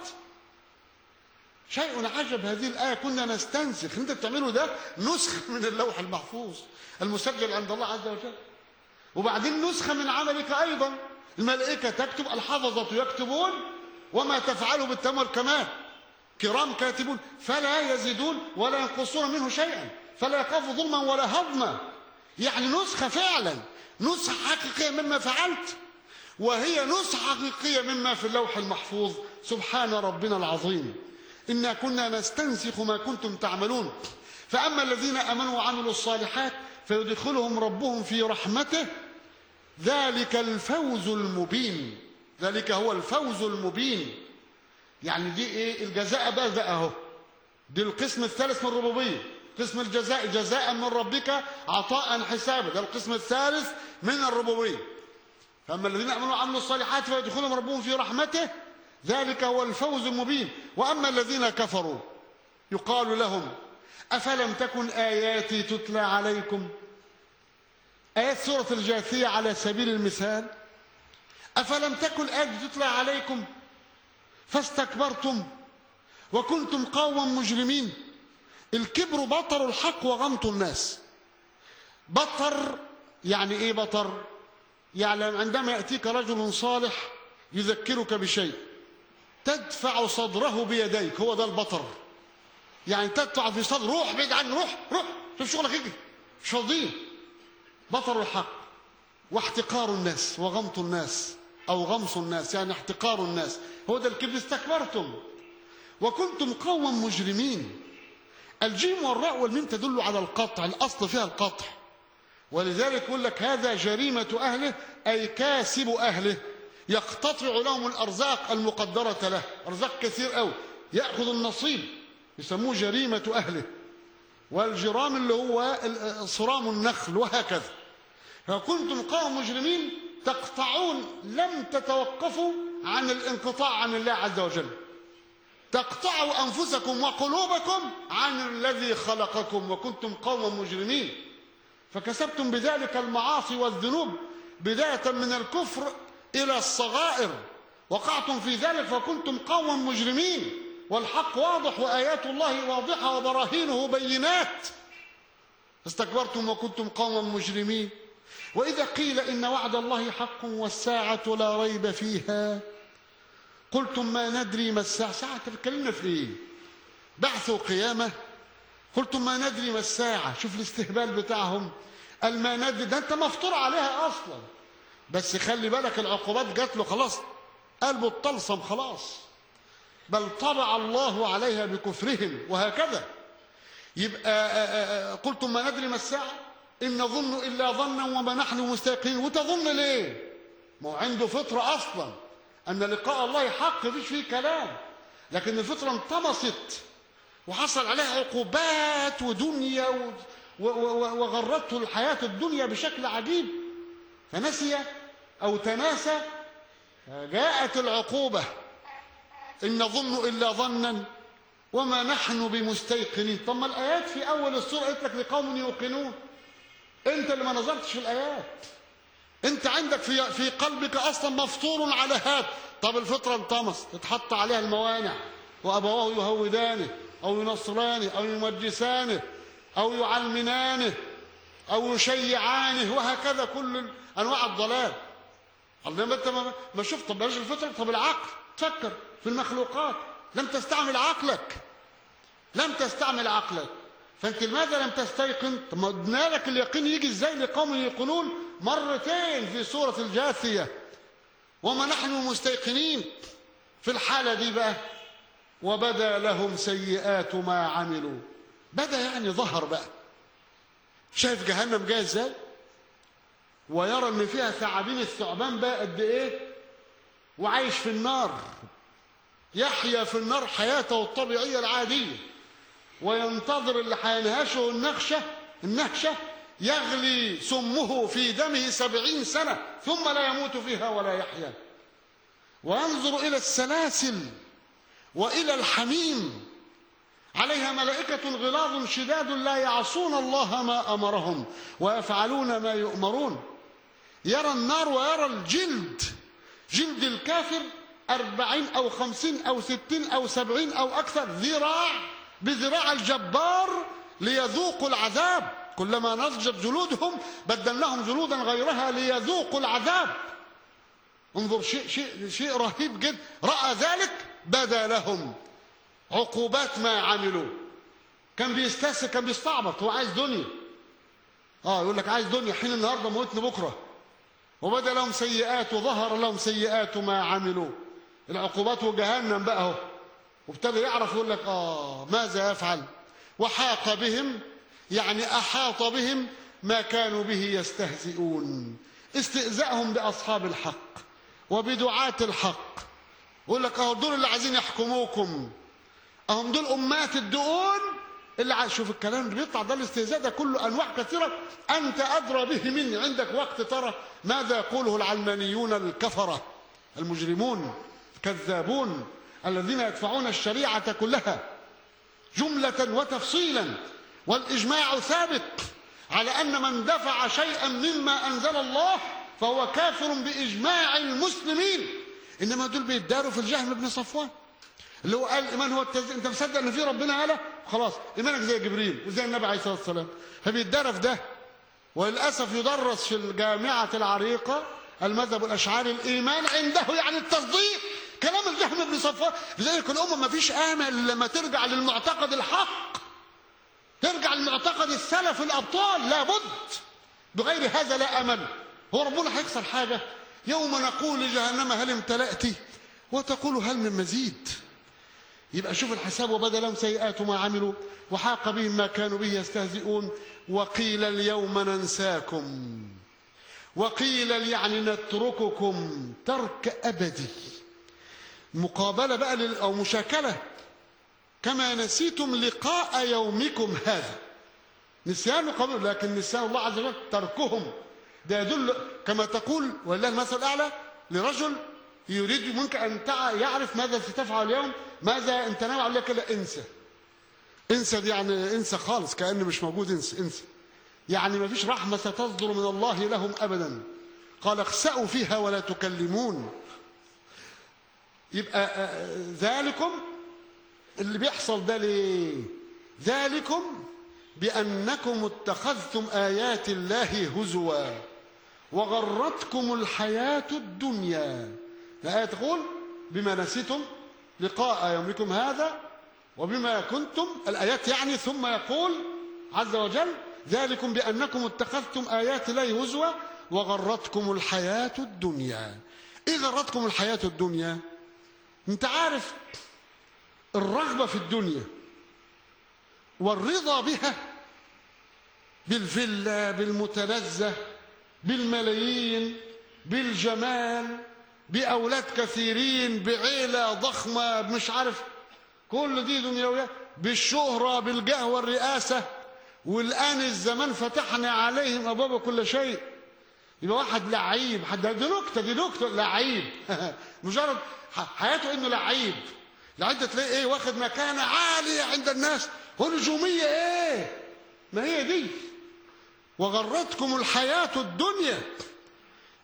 شيء عجب هذه الآية، كنا نستنسخ. انت بتعمله ده نسخة من اللوح المحفوظ المسجل عند الله عز وجل، وبعدين نسخة من عملك أيضا. الملائكة تكتب، الحفظة يكتبون، وما تفعله بالتمر كمان كرام كاتبون فلا يزيدون ولا ينقصون منه شيئا، فلا يخاف ظلما ولا هضما. يعني نسخة فعلا، نسخة حقيقية مما فعلت، وهي نسخة حقيقية مما في اللوح المحفوظ. سبحان ربنا العظيم. إنا كنا نستنسخ ما كنتم تعملون. فأما الذين آمنوا وعملوا الصالحات فيدخلهم ربهم في رحمته، ذلك الفوز المبين. ذلك هو الفوز المبين. يعني دي ايه؟ الجزاء بقى ده اهو، دي القسم الثالث من الربوبيه، قسم الجزاء، جزاء من ربك عطاء حسابا، ده القسم الثالث من الربوبيه. فاما الذين امنوا وعملوا الصالحات فيدخلهم ربهم في رحمته، ذلك هو الفوز المبين. واما الذين كفروا يقال لهم افلم تكن اياتي تتلى عليكم. ايات سوره الجاثيه على سبيل المثال، افلم تكن اياتي تتلى عليكم فاستكبرتم وكنتم قوما مجرمين. الكبر بطر الحق وغمط الناس. بطر يعني ايه؟ بطر يعني عندما يأتيك رجل صالح يذكرك بشيء تدفع صدره بيديك، هو ده البطر. يعني تدفع في صدر، روح بعيد عني، روح شوف شغلك، اجري، مش فاضيين. بطر الحق واحتقار الناس وغمط الناس، أو غمص الناس يعني احتقار الناس، هو ده الكبر. استكبرتم وكنتم قوما مجرمين. الجيم والراء والميم تدل على القطع، الأصل فيها القطع، ولذلك يقول لك هذا جريمة أهله، أي كاسب أهله، يقتطع لهم الأرزاق المقدرة له، أرزاق كثير أوي، يأخذ النصيب، يسموه جريمة أهله. والجرام اللي هو صرام النخل، وهكذا. فكنتم قوم مجرمين تقطعون، لم تتوقفوا عن الانقطاع عن الله عز وجل، تقطعوا أنفسكم وقلوبكم عن الذي خلقكم، وكنتم قوما مجرمين. فكسبتم بذلك المعاصي والذنوب بداية من الكفر إلى الصغائر، وقعتم في ذلك فكنتم قوما مجرمين. والحق واضح وآيات الله واضحة وبراهينه بينات. استكبرتم وكنتم قوما مجرمين. وإذا قيل إن وعد الله حق والساعة لا ريب فيها قلتم ما ندري ما الساعة. ساعة تتكلمنا في إيه؟ بعث وقيامة؟ قلتم ما ندري ما الساعة. شوف الاستهبال بتاعهم، قال ما ندري، ده أنت مفطور عليها أصلا، بس خلي بالك العقوبات جات له خلاص، قلبه اتطلسم خلاص، بل طبع الله عليها بكفرهم، وهكذا. يبقى قلتم ما ندري ما الساعة إن نظن إلا ظنا وما نحن مستيقنين. وتظن ليه؟ ما هو عنده فطرة أصلا أن لقاء الله حق، مفيش فيه كلام، لكن الفطرة انطمست وحصل عليها عقوبات ودنيا وغرته الحياة الدنيا بشكل عجيب، فنسي أو تناسى، جاءت العقوبة إن نظن إلا ظنا وما نحن بمستيقنين. طب ما الآيات في أول السورة قلت لك لقوم يوقنون، أنت اللي ما نظرتش في الآيات. انت عندك في قلبك اصلا مفطور على هذا. طب الفطره انطمس، تتحط عليها الموانع، وابواه يهودانه او ينصرانه او يمجسانه او يعلمنانه او يشيعانه، وهكذا كل انواع الضلال. الله، انت ما شفت. طب بلاش الفطره، طب العقل، تفكر في المخلوقات. لم تستعمل عقلك، لم تستعمل عقلك. فانت لماذا لم تستيقن؟ طب ما قلنا لك اليقين يجي ازاي لقوم يقولون مرتين في سوره الجاثيه وما نحن مستيقنين. في الحاله دي بقى وبدا لهم سيئات ما عملوا. بدا يعني ظهر بقى. شايف جهنم جايه ازاي؟ ويرى ان فيها ثعابين الثعبان بقى قد ايه، وعايش في النار، يحيا في النار حياته الطبيعيه العاديه، وينتظر اللي هينهشه النهشه يغلي سمه في دمه 70 سنة ثم لا يموت فيها ولا يحيا. وينظر إلى السلاسل وإلى الحميم عليها ملائكة غلاظ شداد لا يعصون الله ما أمرهم ويفعلون ما يؤمرون. يرى النار ويرى الجلد، جلد الكافر 40 أو 50 أو 60 أو 70 أو أكثر ذراع بذراع الجبار ليذوقوا العذاب. كلما نضجت جلودهم بدلناهم جلودا غيرها ليذوقوا العذاب. انظر، شيء رهيب جدا. رأى ذلك بدا لهم عقوبات ما عملوا. كان بيستسهل، كان بيستعبط، هو عايز دنيا. يقول لك عايز دنيا، حين النهارده موتني بكره. وبدا لهم سيئات وظهر لهم سيئات ما عملوا. العقوبات وجهنم بقى اهو. وابتدى يعرف، يقول لك ماذا يفعل؟ وحاق بهم، يعني أحاط بهم ما كانوا به يستهزئون. استئذائهم بأصحاب الحق وبدعاة الحق. يقول لك دول اللي عايزين يحكموكم، هم دول أمات الدقون اللي عايز. شوف الكلام اللي بيطلع ده، الاستهزاء ده كله أنواع كثيرة أنت أدرى به مني. عندك وقت ترى ماذا يقوله العلمانيون الكفرة المجرمون الكذابون الذين يدفعون الشريعة كلها جملة وتفصيلا. والإجماع ثابت على أن من دفع شيئا مما أنزل الله فهو كافر بإجماع المسلمين. إنما دول بيداروا في الجهم بن صفوان اللي هو قال إيمان هو التزكية. أنت مصدق إن في ربنا قاله؟ خلاص إيمانك زي جبريل وزي النبي عليه الصلاة والسلام. فبيدار في ده. وللأسف يدرس في الجامعة العريقة المذهب الأشعري الإيمان عنده يعني التصديق. كلام الجهم بن صفوان. لذلك الأمة ما فيش آمل لما ترجع للمعتقد الحق، ترجع لمعتقد السلف الأبطال. لابد، بغير هذا لا أمل. هو ربنا هيخسر حاجة؟ يوم نقول لجهنم هل امتلأت وتقول هل من مزيد. يبقى شوف الحساب. وبدا لهم سيئات ما عملوا وحاق بهم ما كانوا به يستهزئون. وقيل اليوم ننساكم. وقيل يعني نترككم ترك أبدي، مقابلة بقى أو مشاكلة. كما نسيتم لقاء يومكم هذا. نسيان قبل، لكن نسيان الله عز وجل تركهم. ده يدل كما تقول ولله المثل الأعلى لرجل يريد منك أن يعرف ماذا ستفعل اليوم، ماذا أنت ناوي عليه. كلا انسى. انسى دي يعني انسى خالص، كأنه مش موجود. انسى يعني ما فيش رحمة ستصدر من الله لهم أبدا. قال اخسأوا فيها ولا تكلمون. يبقى ذلكم اللي بيحصل ده ليه؟ ذلكم بأنكم اتخذتم آيات الله هزوا وغرتكم الحياة الدنيا. الآية تقول بما نسيتم لقاء يومكم هذا وبما كنتم، الآيات يعني. ثم يقول عز وجل ذلكم بأنكم اتخذتم آيات الله هزوا وغرتكم الحياة الدنيا. إيه غرتكم الحياة الدنيا؟ انت عارف الرغبة في الدنيا والرضا بها، بالفيلا، بالمتنزه، بالملايين، بالجمال، بأولاد كثيرين، بعيلة ضخمة، مش عارف، كل دي دنيوية، بالشهرة، بالجاه والرئاسة. والآن الزمان فتحنا عليهم أبواب كل شيء. يبقى واحد لعيب، دي نكتة لعيب مجرد حياته إنه لعيب. لعيب تلاقيه إيه؟ واخد مكانة عالية عند الناس، ونجومية إيه؟ ما هي دي. وغرتكم الحياة الدنيا.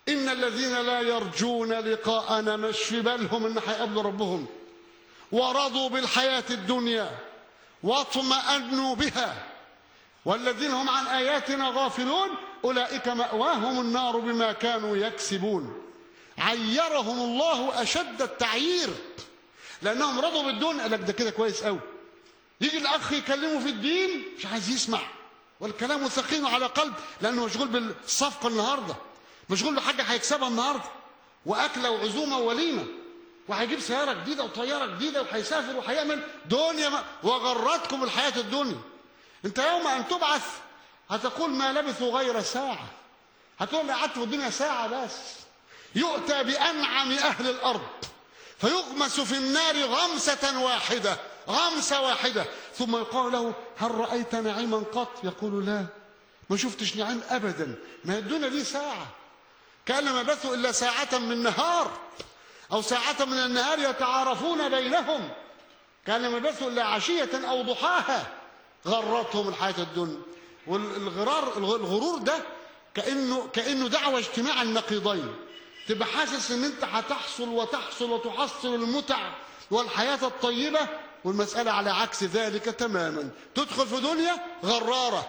إن الذين لا يرجون لقاءنا مش في بالهم إن هيقابلوا ربهم، ورضوا بالحياة الدنيا واطمأنوا بها، والذين هم عن آياتنا غافلون أولئك مأواهم النار بما كانوا يكسبون. عيرهم الله أشد التعيير لأنهم رضوا بالدنيا. قال لك ده كده كويس قوي. يجي الأخ يكلمه في الدين مش عايز يسمع، والكلام ثقيل على قلب لأنه مشغول بالصفقة النهاردة، مشغول بحاجة هيكسبها النهاردة، وأكلة وعزومة ووليمة، وهيجيب سيارة جديدة وطيارة جديدة وهيسافر وهيعمل دنيا وغرتكم الحياة الدنيا. أنت يوم أن تبعث هتقول ما لبثوا غير ساعة، هتقول قعدت في الدنيا ساعة بس. يؤتى بأنعم أهل الأرض فيغمس في النار غمسة واحدة، غمسة واحدة، ثم يقال له هل رأيت نعيما قط؟ يقول لا، ما شفتش نعيم أبدا، ما الدنيا دي ساعة، كأن ما بثوا إلا ساعة من نهار أو ساعة من النهار يتعارفون بينهم، كأن ما بثوا إلا عشية أو ضحاها. غرتهم الحياة الدنيا. والغرور ده كأنه دعوة اجتماع النقيضين، تبقى حاسس ان انت هتحصل وتحصل وتحصل المتع والحياة الطيبة، والمسألة على عكس ذلك تماما. تدخل في دنيا غرارة،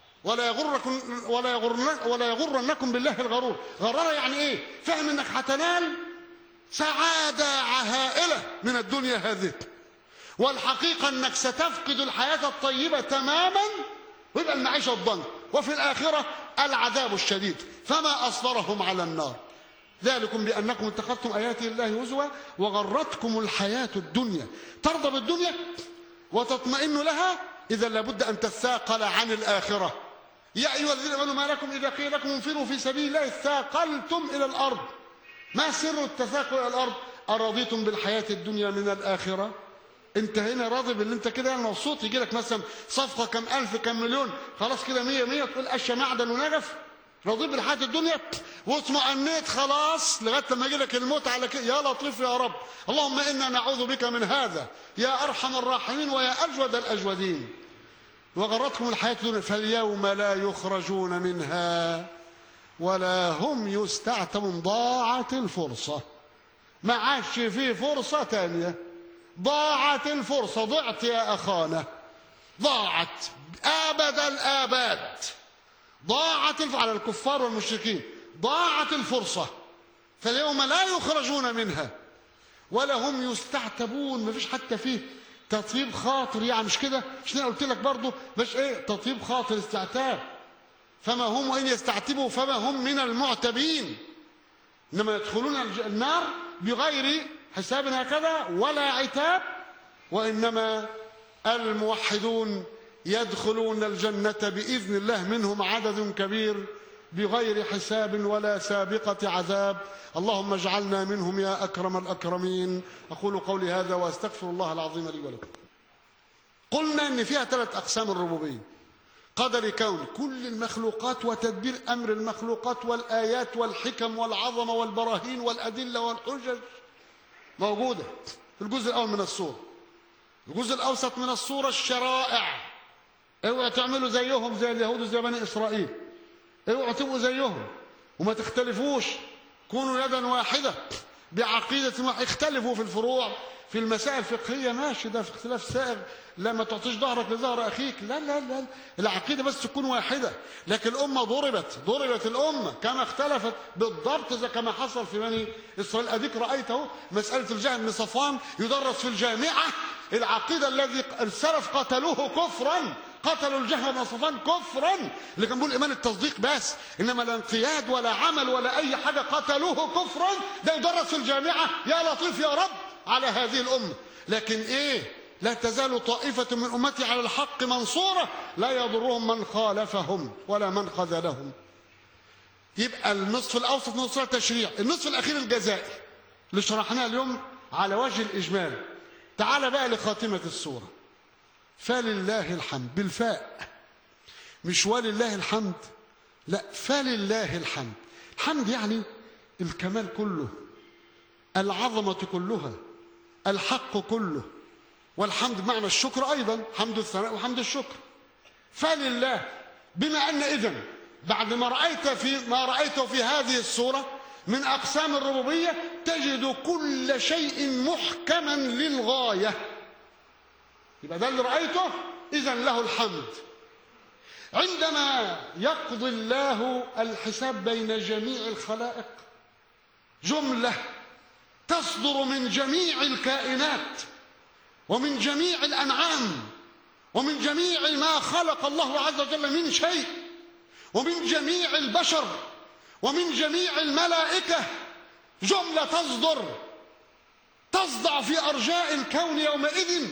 ولا يغرنكم بالله الغرور. غرارة يعني ايه؟ فهم انك هتنال سعادة هائلة من الدنيا هذه، والحقيقة انك ستفقد الحياة الطيبة تماما، ويبقى المعيشة الضنك، وفي الآخرة العذاب الشديد. فما أصبرهم على النار ذلكم بأنكم اتخذتم آيات الله هزوا وغرتكم الحياة الدنيا. ترضى بالدنيا وتطمئن لها، إذا لابد أن تثاقل عن الآخرة. يا أيها الذين آمنوا ما لكم إذا قيل لكم انفروا في سبيل الله اثاقلتم إلى الأرض. ما سر التثاقل إلى الأرض؟ أرضيتم بالحياة الدنيا من الآخرة؟ انت هنا راضي باللي انت كده يعني مبسوط، يجي لك مثلا صفقه كم الف كم مليون، خلاص كده 100 تقول اشياء معدن ونجف، راضي بالحياه الدنيا واطمأنيت خلاص لغايه لما يجي لك الموت على كده. يا لطيف يا رب، اللهم انا نعوذ بك من هذا يا ارحم الراحمين ويا اجود الاجودين. وغرتهم الحياه الدنيا فاليوم لا يخرجون منها ولا هم يستعتبون. ضاعت الفرصه، ما عادش فيه فرصه ثانيه، ضاعت الفرصة. ضعت يا أخانا، ضاعت أبد الآباد، ضاعت على الكفار والمشركين، ضاعت الفرصة. فاليوم لا يخرجون منها ولا هم يستعتبون. ما فيش حتى فيه تطيب خاطر، يعني مش كده؟ مش انا قلت لك برضه مش ايه تطيب خاطر، استعتاب. فما هم وإن يستعتبوا فما هم من المعتبين، إنما يدخلون النار بغير حساب هكذا ولا عتاب. وإنما الموحدون يدخلون الجنة بإذن الله منهم عدد كبير بغير حساب ولا سابقة عذاب. اللهم اجعلنا منهم يا أكرم الأكرمين. أقول قولي هذا وأستغفر الله العظيم لي ولكم. قلنا إن فيها 3 أقسام الربوبية: قدر كون كل المخلوقات وتدبير أمر المخلوقات والآيات والحكم والعظمة والبراهين والأدلة والحجج موجودة في الجزء الأول من السورة. الجزء الأوسط من السورة الشرائع. اوعوا تعملوا زيهم زي اليهود وزي بني إسرائيل، اوعوا تبقوا زيهم وما تختلفوش، كونوا يدا واحدة بعقيدة واحدة. اختلفوا في الفروع في المسائل الفقهية ماشي، ده في اختلاف سائغ، لا ما تعطيش ظهرك لظهر أخيك، لا لا لا، العقيدة بس تكون واحدة. لكن الأمة ضربت الأمة كما اختلفت بالضبط زي كما حصل في بني إسرائيل. أديك رأيته مسألة الجهم بن صفوان يدرس في الجامعة، العقيدة الذي السلف قتلوه كفرا، قتلوا الجهم بن صفوان كفرا، اللي كان بيقول الإيمان التصديق بس، إنما لا انقياد ولا عمل ولا أي حاجة، قتلوه كفرا. ده يدرس في الجامعة. يا لطيف يا رب على هذه الأمة. لكن إيه؟ لا تزال طائفة من أمتي على الحق منصورة لا يضرهم من خالفهم ولا من خذلهم. يبقى النصف الأوسط من السورة تشريع، النصف الأخير الجزائي اللي شرحناه اليوم على وجه الإجمال. تعال بقى لخاتمة السورة. فلله الحمد بالفاء، مش ولله الحمد، لا فلله الحمد. الحمد يعني الكمال كله، العظمة كلها، الحق كله. والحمد بمعنى الشكر أيضا، حمد الثناء وحمد الشكر. فلله، بما أن إذن بعد ما رأيته في هذه السورة من أقسام الربوبية تجد كل شيء محكما للغاية. يبقى ده اللي رأيته، إذن له الحمد. عندما يقضي الله الحساب بين جميع الخلائق، جملة تصدر من جميع الكائنات ومن جميع الأنعام ومن جميع ما خلق الله عز وجل من شيء، ومن جميع البشر ومن جميع الملائكة، جملة تصدع في أرجاء الكون يومئذ،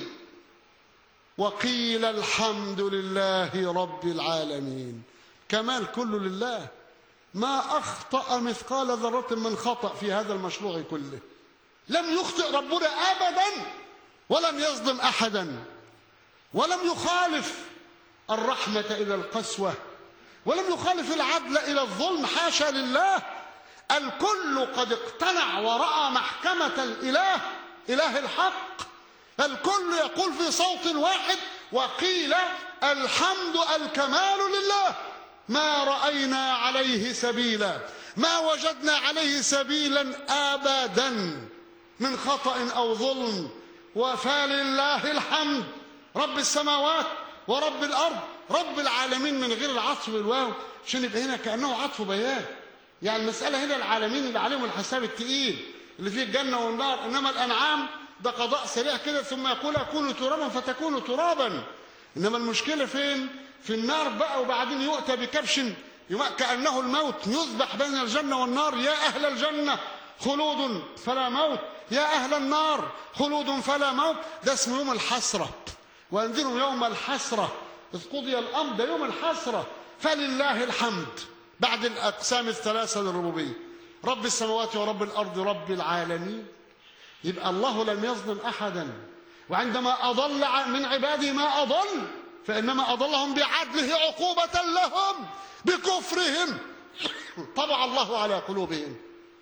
وقيل الحمد لله رب العالمين. كمال كله لله، ما أخطأ مثقال ذرة من خطأ في هذا المشروع كله. لم يخطئ ربنا أبدا، ولم يظلم أحدا، ولم يخالف الرحمة إلى القسوة، ولم يخالف العدل إلى الظلم، حاشا لله. الكل قد اقتنع ورأى محكمة الإله، إله الحق. الكل يقول في صوت واحد: وقيل الحمد الكمال لله، ما رأينا عليه سبيلا، ما وجدنا عليه سبيلا أبدا من خطأ أو ظلم. وفلله الحمد، رب السماوات ورب الأرض، رب العالمين، من غير العطف بالواو، عشان يبقى هنا كأنه عطف بيان. يعني المسألة هنا العالمين اللي عليهم الحساب التقيل، اللي فيه الجنة والنار. إنما الأنعام ده قضاء سريع كده، ثم يقول كونوا ترابا فتكونوا ترابا. إنما المشكلة فين؟ في النار بقى. وبعدين يؤتى بكبش كأنه الموت، يذبح بين الجنة والنار: يا أهل الجنة خلود فلا موت، يا أهل النار خلود فلا موت. ده اسمه يوم الحسرة. وأنذرهم يوم الحسرة إذ قضي الأمر، ده يوم الحسرة. فلله الحمد بعد الأقسام الثلاثة للربوبية: رب السماوات ورب الأرض رب العالمين. يبقى الله لم يظلم أحدا، وعندما أضل من عباده ما أضل، فإنما أضلهم بعدله عقوبة لهم بكفرهم، طبع الله على قلوبهم.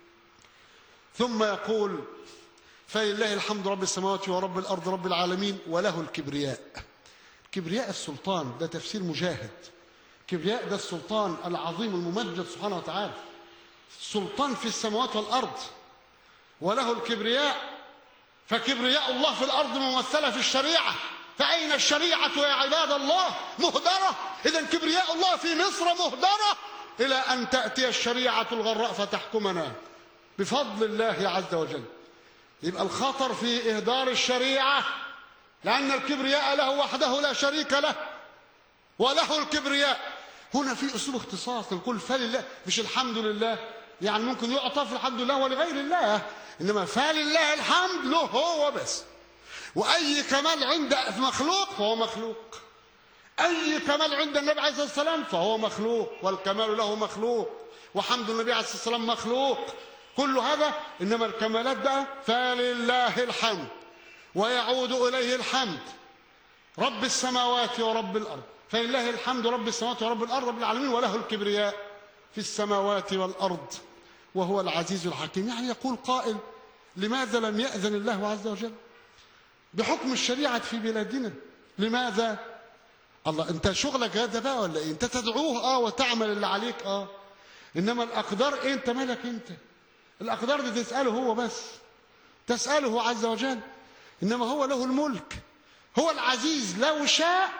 ثم يقول: فلله الحمد رب السماوات ورب الأرض رب العالمين وله الكبرياء. كبرياء السلطان، ده تفسير مجاهد. كبرياء ده السلطان العظيم الممجد سبحانه وتعالى، سلطان في السماوات والأرض. وله الكبرياء، فكبرياء الله في الأرض ممثلة في الشريعة. فأين الشريعة يا عباد الله؟ مهدرة. إذن كبرياء الله في مصر مهدرة إلى أن تأتي الشريعة الغراء فتحكمنا بفضل الله عز وجل. يبقى الخطر في إهدار الشريعة، لأن الكبرياء له وحده لا شريك له، وله الكبرياء. هنا في أسلوب اختصاص، نقول فلله، مش الحمد لله. يعني ممكن يعطف الحمد لله ولغير الله، إنما فلله الحمد له هو بس. وأي كمال عند مخلوق فهو مخلوق، أي كمال عند النبي عليه الصلاة والسلام فهو مخلوق، والكمال له مخلوق، وحمد النبي عليه الصلاة والسلام مخلوق، كل هذا. إنما الكمالات بقى فلله الحمد، ويعود إليه الحمد رب السماوات ورب الأرض. فلله الحمد رب السماوات ورب الأرض رب العالمين وله الكبرياء في السماوات والأرض وهو العزيز الحكيم. يعني يقول قائل: لماذا لم يأذن الله عز وجل بحكم الشريعة في بلادنا؟ لماذا؟ الله، انت شغلك هذا بقى ولا ايه؟ انت تدعوه وتعمل اللي عليك انما الاقدار ايه؟ انت مالك انت؟ الاقدار دي تسأله هو بس، تسأله عز وجل. انما هو له الملك، هو العزيز. لو شاء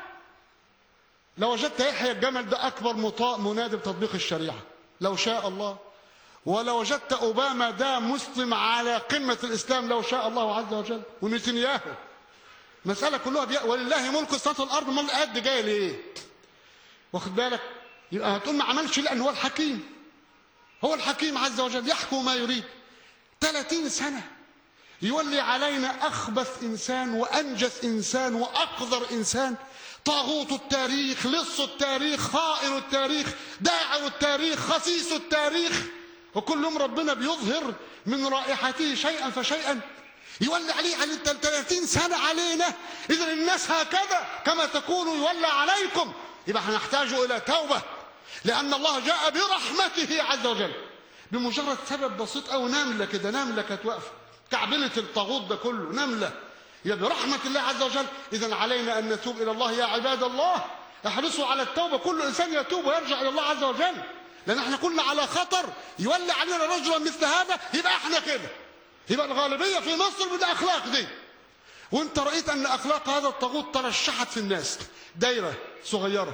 لوجدت يحيى الجمل ده اكبر منادي بتطبيق الشريعة، لو شاء الله. ولو وجدت اوباما ده مسلم على قمة الاسلام، لو شاء الله عز وجل. ونتنياهو، مسألة كلها ولله ملك السماوات والأرض. ما الآيات دي جاية ليه؟ واخد بالك؟ يبقى هتقول ما عملش، لأن هو الحكيم، هو الحكيم عز وجل يحكم ما يريد. 30 سنة يولي علينا أخبث إنسان وأنجس إنسان وأقذر إنسان، طاغوت التاريخ، لص التاريخ، خائن التاريخ، داعر التاريخ، خسيس التاريخ، وكل يوم ربنا بيظهر من رائحته شيئا فشيئا. يولي عليه على 30 سنة علينا. إذن الناس هكذا كما تكونوا يولى عليكم. يبقى هنحتاج إلى توبة، لأن الله جاء برحمته عز وجل بمجرد سبب بسيط أو نملة كده، نملة كانت واقفة كعبلة الطاغوت ده كله، نملة. يبقى برحمة الله عز وجل. إذن علينا أن نتوب إلى الله يا عباد الله. احرصوا على التوبة، كل إنسان يتوب ويرجع إلى الله عز وجل. لأن احنا كنا على خطر يولي علينا رجلا مثل هذا، يبقى احنا كده، يبقى الغالبية في مصر بالأخلاق دي. وانت رأيت أن أخلاق هذا الطاغوت ترشحت في الناس، دايرة صغيرة،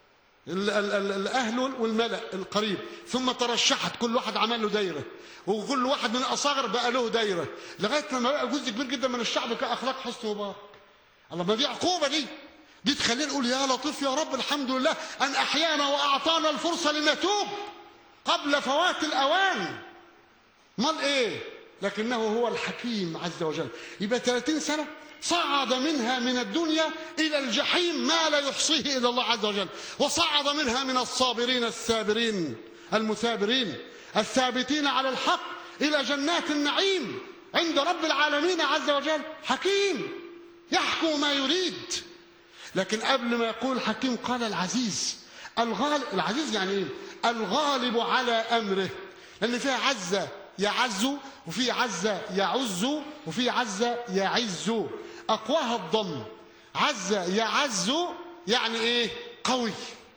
الأهل والملأ القريب، ثم ترشحت، كل واحد عمل له دايرة، وكل واحد من الأصاغر بقى له دايرة، لغاية لما بقى جزء كبير جدا من الشعب كأخلاق حسن مبارك. الله، ما دي عقوبة دي تخلينا نقول يا لطيف يا رب، الحمد لله أن أحيانا وأعطانا الفرصة لنتوب قبل فوات الأوان. مال إيه؟ لكنه هو الحكيم عز وجل. يبقى 30 سنة صعد منها من الدنيا إلى الجحيم ما لا يحصيه إلا الله عز وجل، وصعد منها من الصابرين السابرين المثابرين الثابتين على الحق إلى جنات النعيم عند رب العالمين عز وجل. حكيم يحكم ما يريد. لكن قبل ما يقول حكيم قال العزيز. العزيز يعني إيه؟ الغالب على أمره، لأن فيها عزة يعز، وفي عزة يعز، وفي عزة يعز. أقواها الضم. عزة يعز يعني إيه؟ قوي.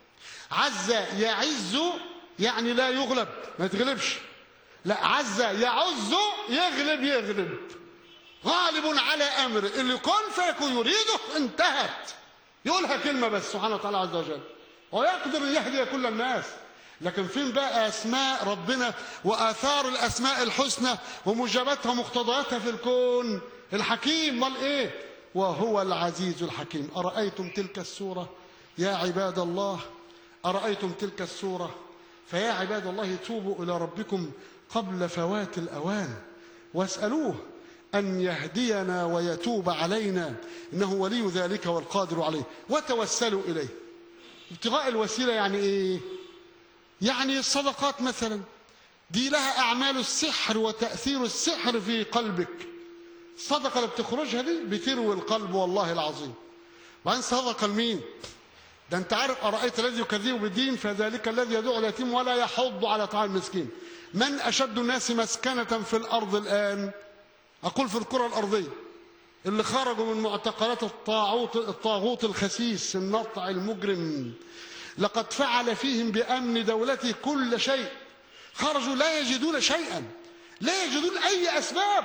عزة يعز يعني لا يغلب، ما يتغلبش. لا، عزة يعز يغلب. غالب على أمره، اللي كن فيكون يريده انتهت. يقولها كلمة بس سبحانه وتعالى عز وجل، ويقدر أن يهدي كل الناس. لكن فين بقى أسماء ربنا وآثار الأسماء الحسنى وموجباتها ومقتضياتها في الكون؟ الحكيم. مال إيه؟ وهو العزيز الحكيم. أرأيتم تلك السورة يا عباد الله، أرأيتم تلك السورة؟ فيا عباد الله توبوا إلى ربكم قبل فوات الأوان، واسألوه أن يهدينا ويتوب علينا، إنه ولي ذلك والقادر عليه، وتوسلوا إليه. ابتغاء الوسيلة يعني إيه؟ يعني الصدقات مثلا دي لها أعمال السحر وتأثير السحر في قلبك. الصدقة اللي بتخرجها دي بتروي القلب والله العظيم. وعن صدقة لمين؟ ده أنت عارف، أرأيت الذي يكذب بالدين فذلك الذي يدعو اليتيم ولا يحض على طعام المسكين. من أشد الناس مسكنة في الأرض الآن؟ أقول في الكرة الأرضية، اللي خرجوا من معتقلات الطاغوت الخسيس النطع المجرم. لقد فعل فيهم بأمن دولته كل شيء. خرجوا لا يجدون شيئا، لا يجدون أي أسباب،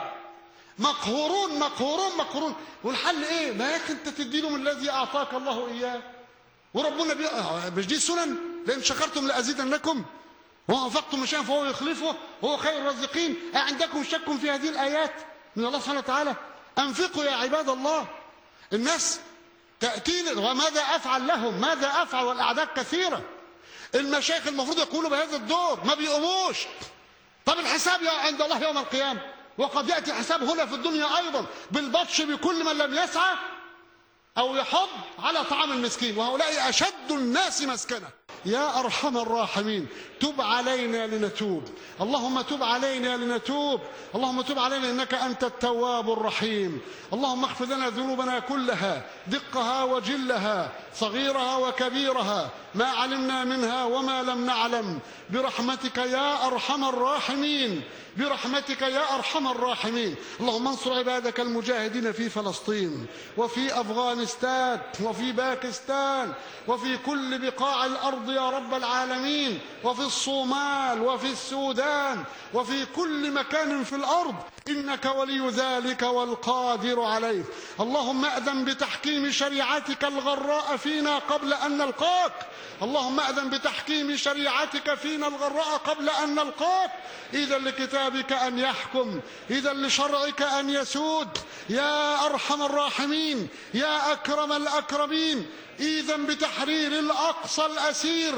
مقهورون. والحل إيه؟ ما أنت تدينهم الذي أعطاك الله إياه. وربنا مش دي سنن؟ لئن شكرتم لأزيدنكم وأنفقتم من شيء فهو يخلفه وهو خير الرازقين. عندكم شك في هذه الآيات من الله سبحانه وتعالى؟ أنفقوا يا عباد الله. الناس تأتيني وماذا أفعل لهم؟ ماذا أفعل والأعداد كثيرة؟ المشايخ المفروض يقولوا بهذا الدور، ما بيقوموش. طب الحساب عند الله يوم القيامة، وقد يأتي حساب هنا في الدنيا أيضا بالبطش بكل من لم يسعى أو يحض على طعام المسكين، وهؤلاء أشد الناس مسكنة. يا أرحم الراحمين، تب علينا لنتوب. اللهم تب علينا لنتوب. اللهم تب علينا إنك أنت التواب الرحيم. اللهم اغفر لنا ذنوبنا كلها، دقها وجلها، صغيرها وكبيرها، ما علمنا منها وما لم نعلم، برحمتك يا أرحم الراحمين، برحمتك يا أرحم الراحمين. اللهم انصر عبادك المجاهدين في فلسطين وفي أفغانستان وفي باكستان وفي كل بقاع الأرض يا رب العالمين، وفي الصومال وفي السودان وفي كل مكان في الأرض، إنك ولي ذلك والقادر عليه. اللهم أذن بتحكيم شريعتك الغراء فينا قبل أن نلقاك. اللهم أذن بتحكيم شريعتك فينا الغراء قبل أن نلقاك. إذا لكتابك أن يحكم، إذا لشرعك أن يسود يا أرحم الراحمين، يا أكرم الأكرمين. إذا بتحرير الأقصى الأسير،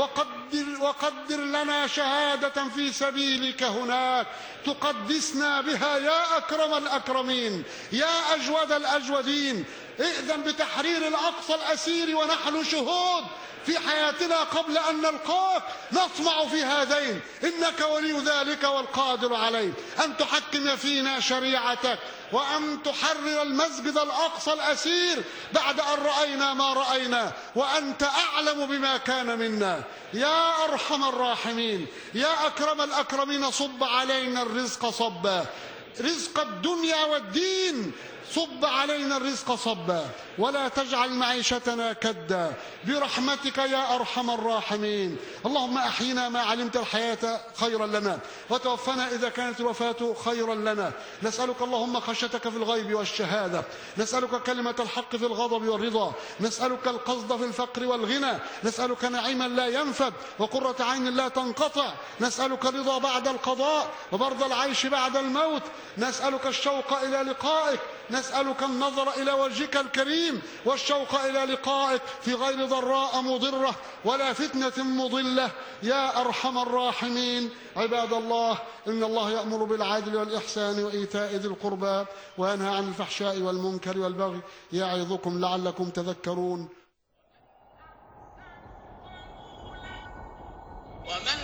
وقدر لنا شهادة في سبيلك هناك تقدسنا بها يا أكرم الأكرمين، يا أجود الأجودين. إذن بتحرير الأقصى الأسير ونحن شهود في حياتنا قبل أن نلقاك، نطمع في هذين، إنك ولي ذلك والقادر عليه. أن تحكم فينا شريعتك، وأن تحرر المسجد الأقصى الأسير بعد أن رأينا ما رأينا، وأنت أعلم بما كان منا يا أرحم الراحمين، يا أكرم الأكرمين. صب علينا الرزق صبا، رزق الدنيا والدين، صب علينا الرزق صبا ولا تجعل معيشتنا كدا برحمتك يا أرحم الراحمين. اللهم أحينا ما علمت الحياة خيرا لنا وتوفنا إذا كانت الوفاة خيرا لنا. نسألك اللهم خشيتك في الغيب والشهادة، نسألك كلمة الحق في الغضب والرضا، نسألك القصد في الفقر والغنى، نسألك نعيما لا ينفد وقرة عين لا تنقطع، نسألك الرضا بعد القضاء وبرد العيش بعد الموت، نسألك الشوق إلى لقائك، نسألك النظر إلى وجهك الكريم والشوق إلى لقائك في غير ضراء مضرة ولا فتنة مضلة يا أرحم الراحمين. عباد الله، إن الله يأمر بالعدل والإحسان وإيتاء ذي القربى وينهى عن الفحشاء والمنكر والبغي يعظكم لعلكم تذكرون. ومن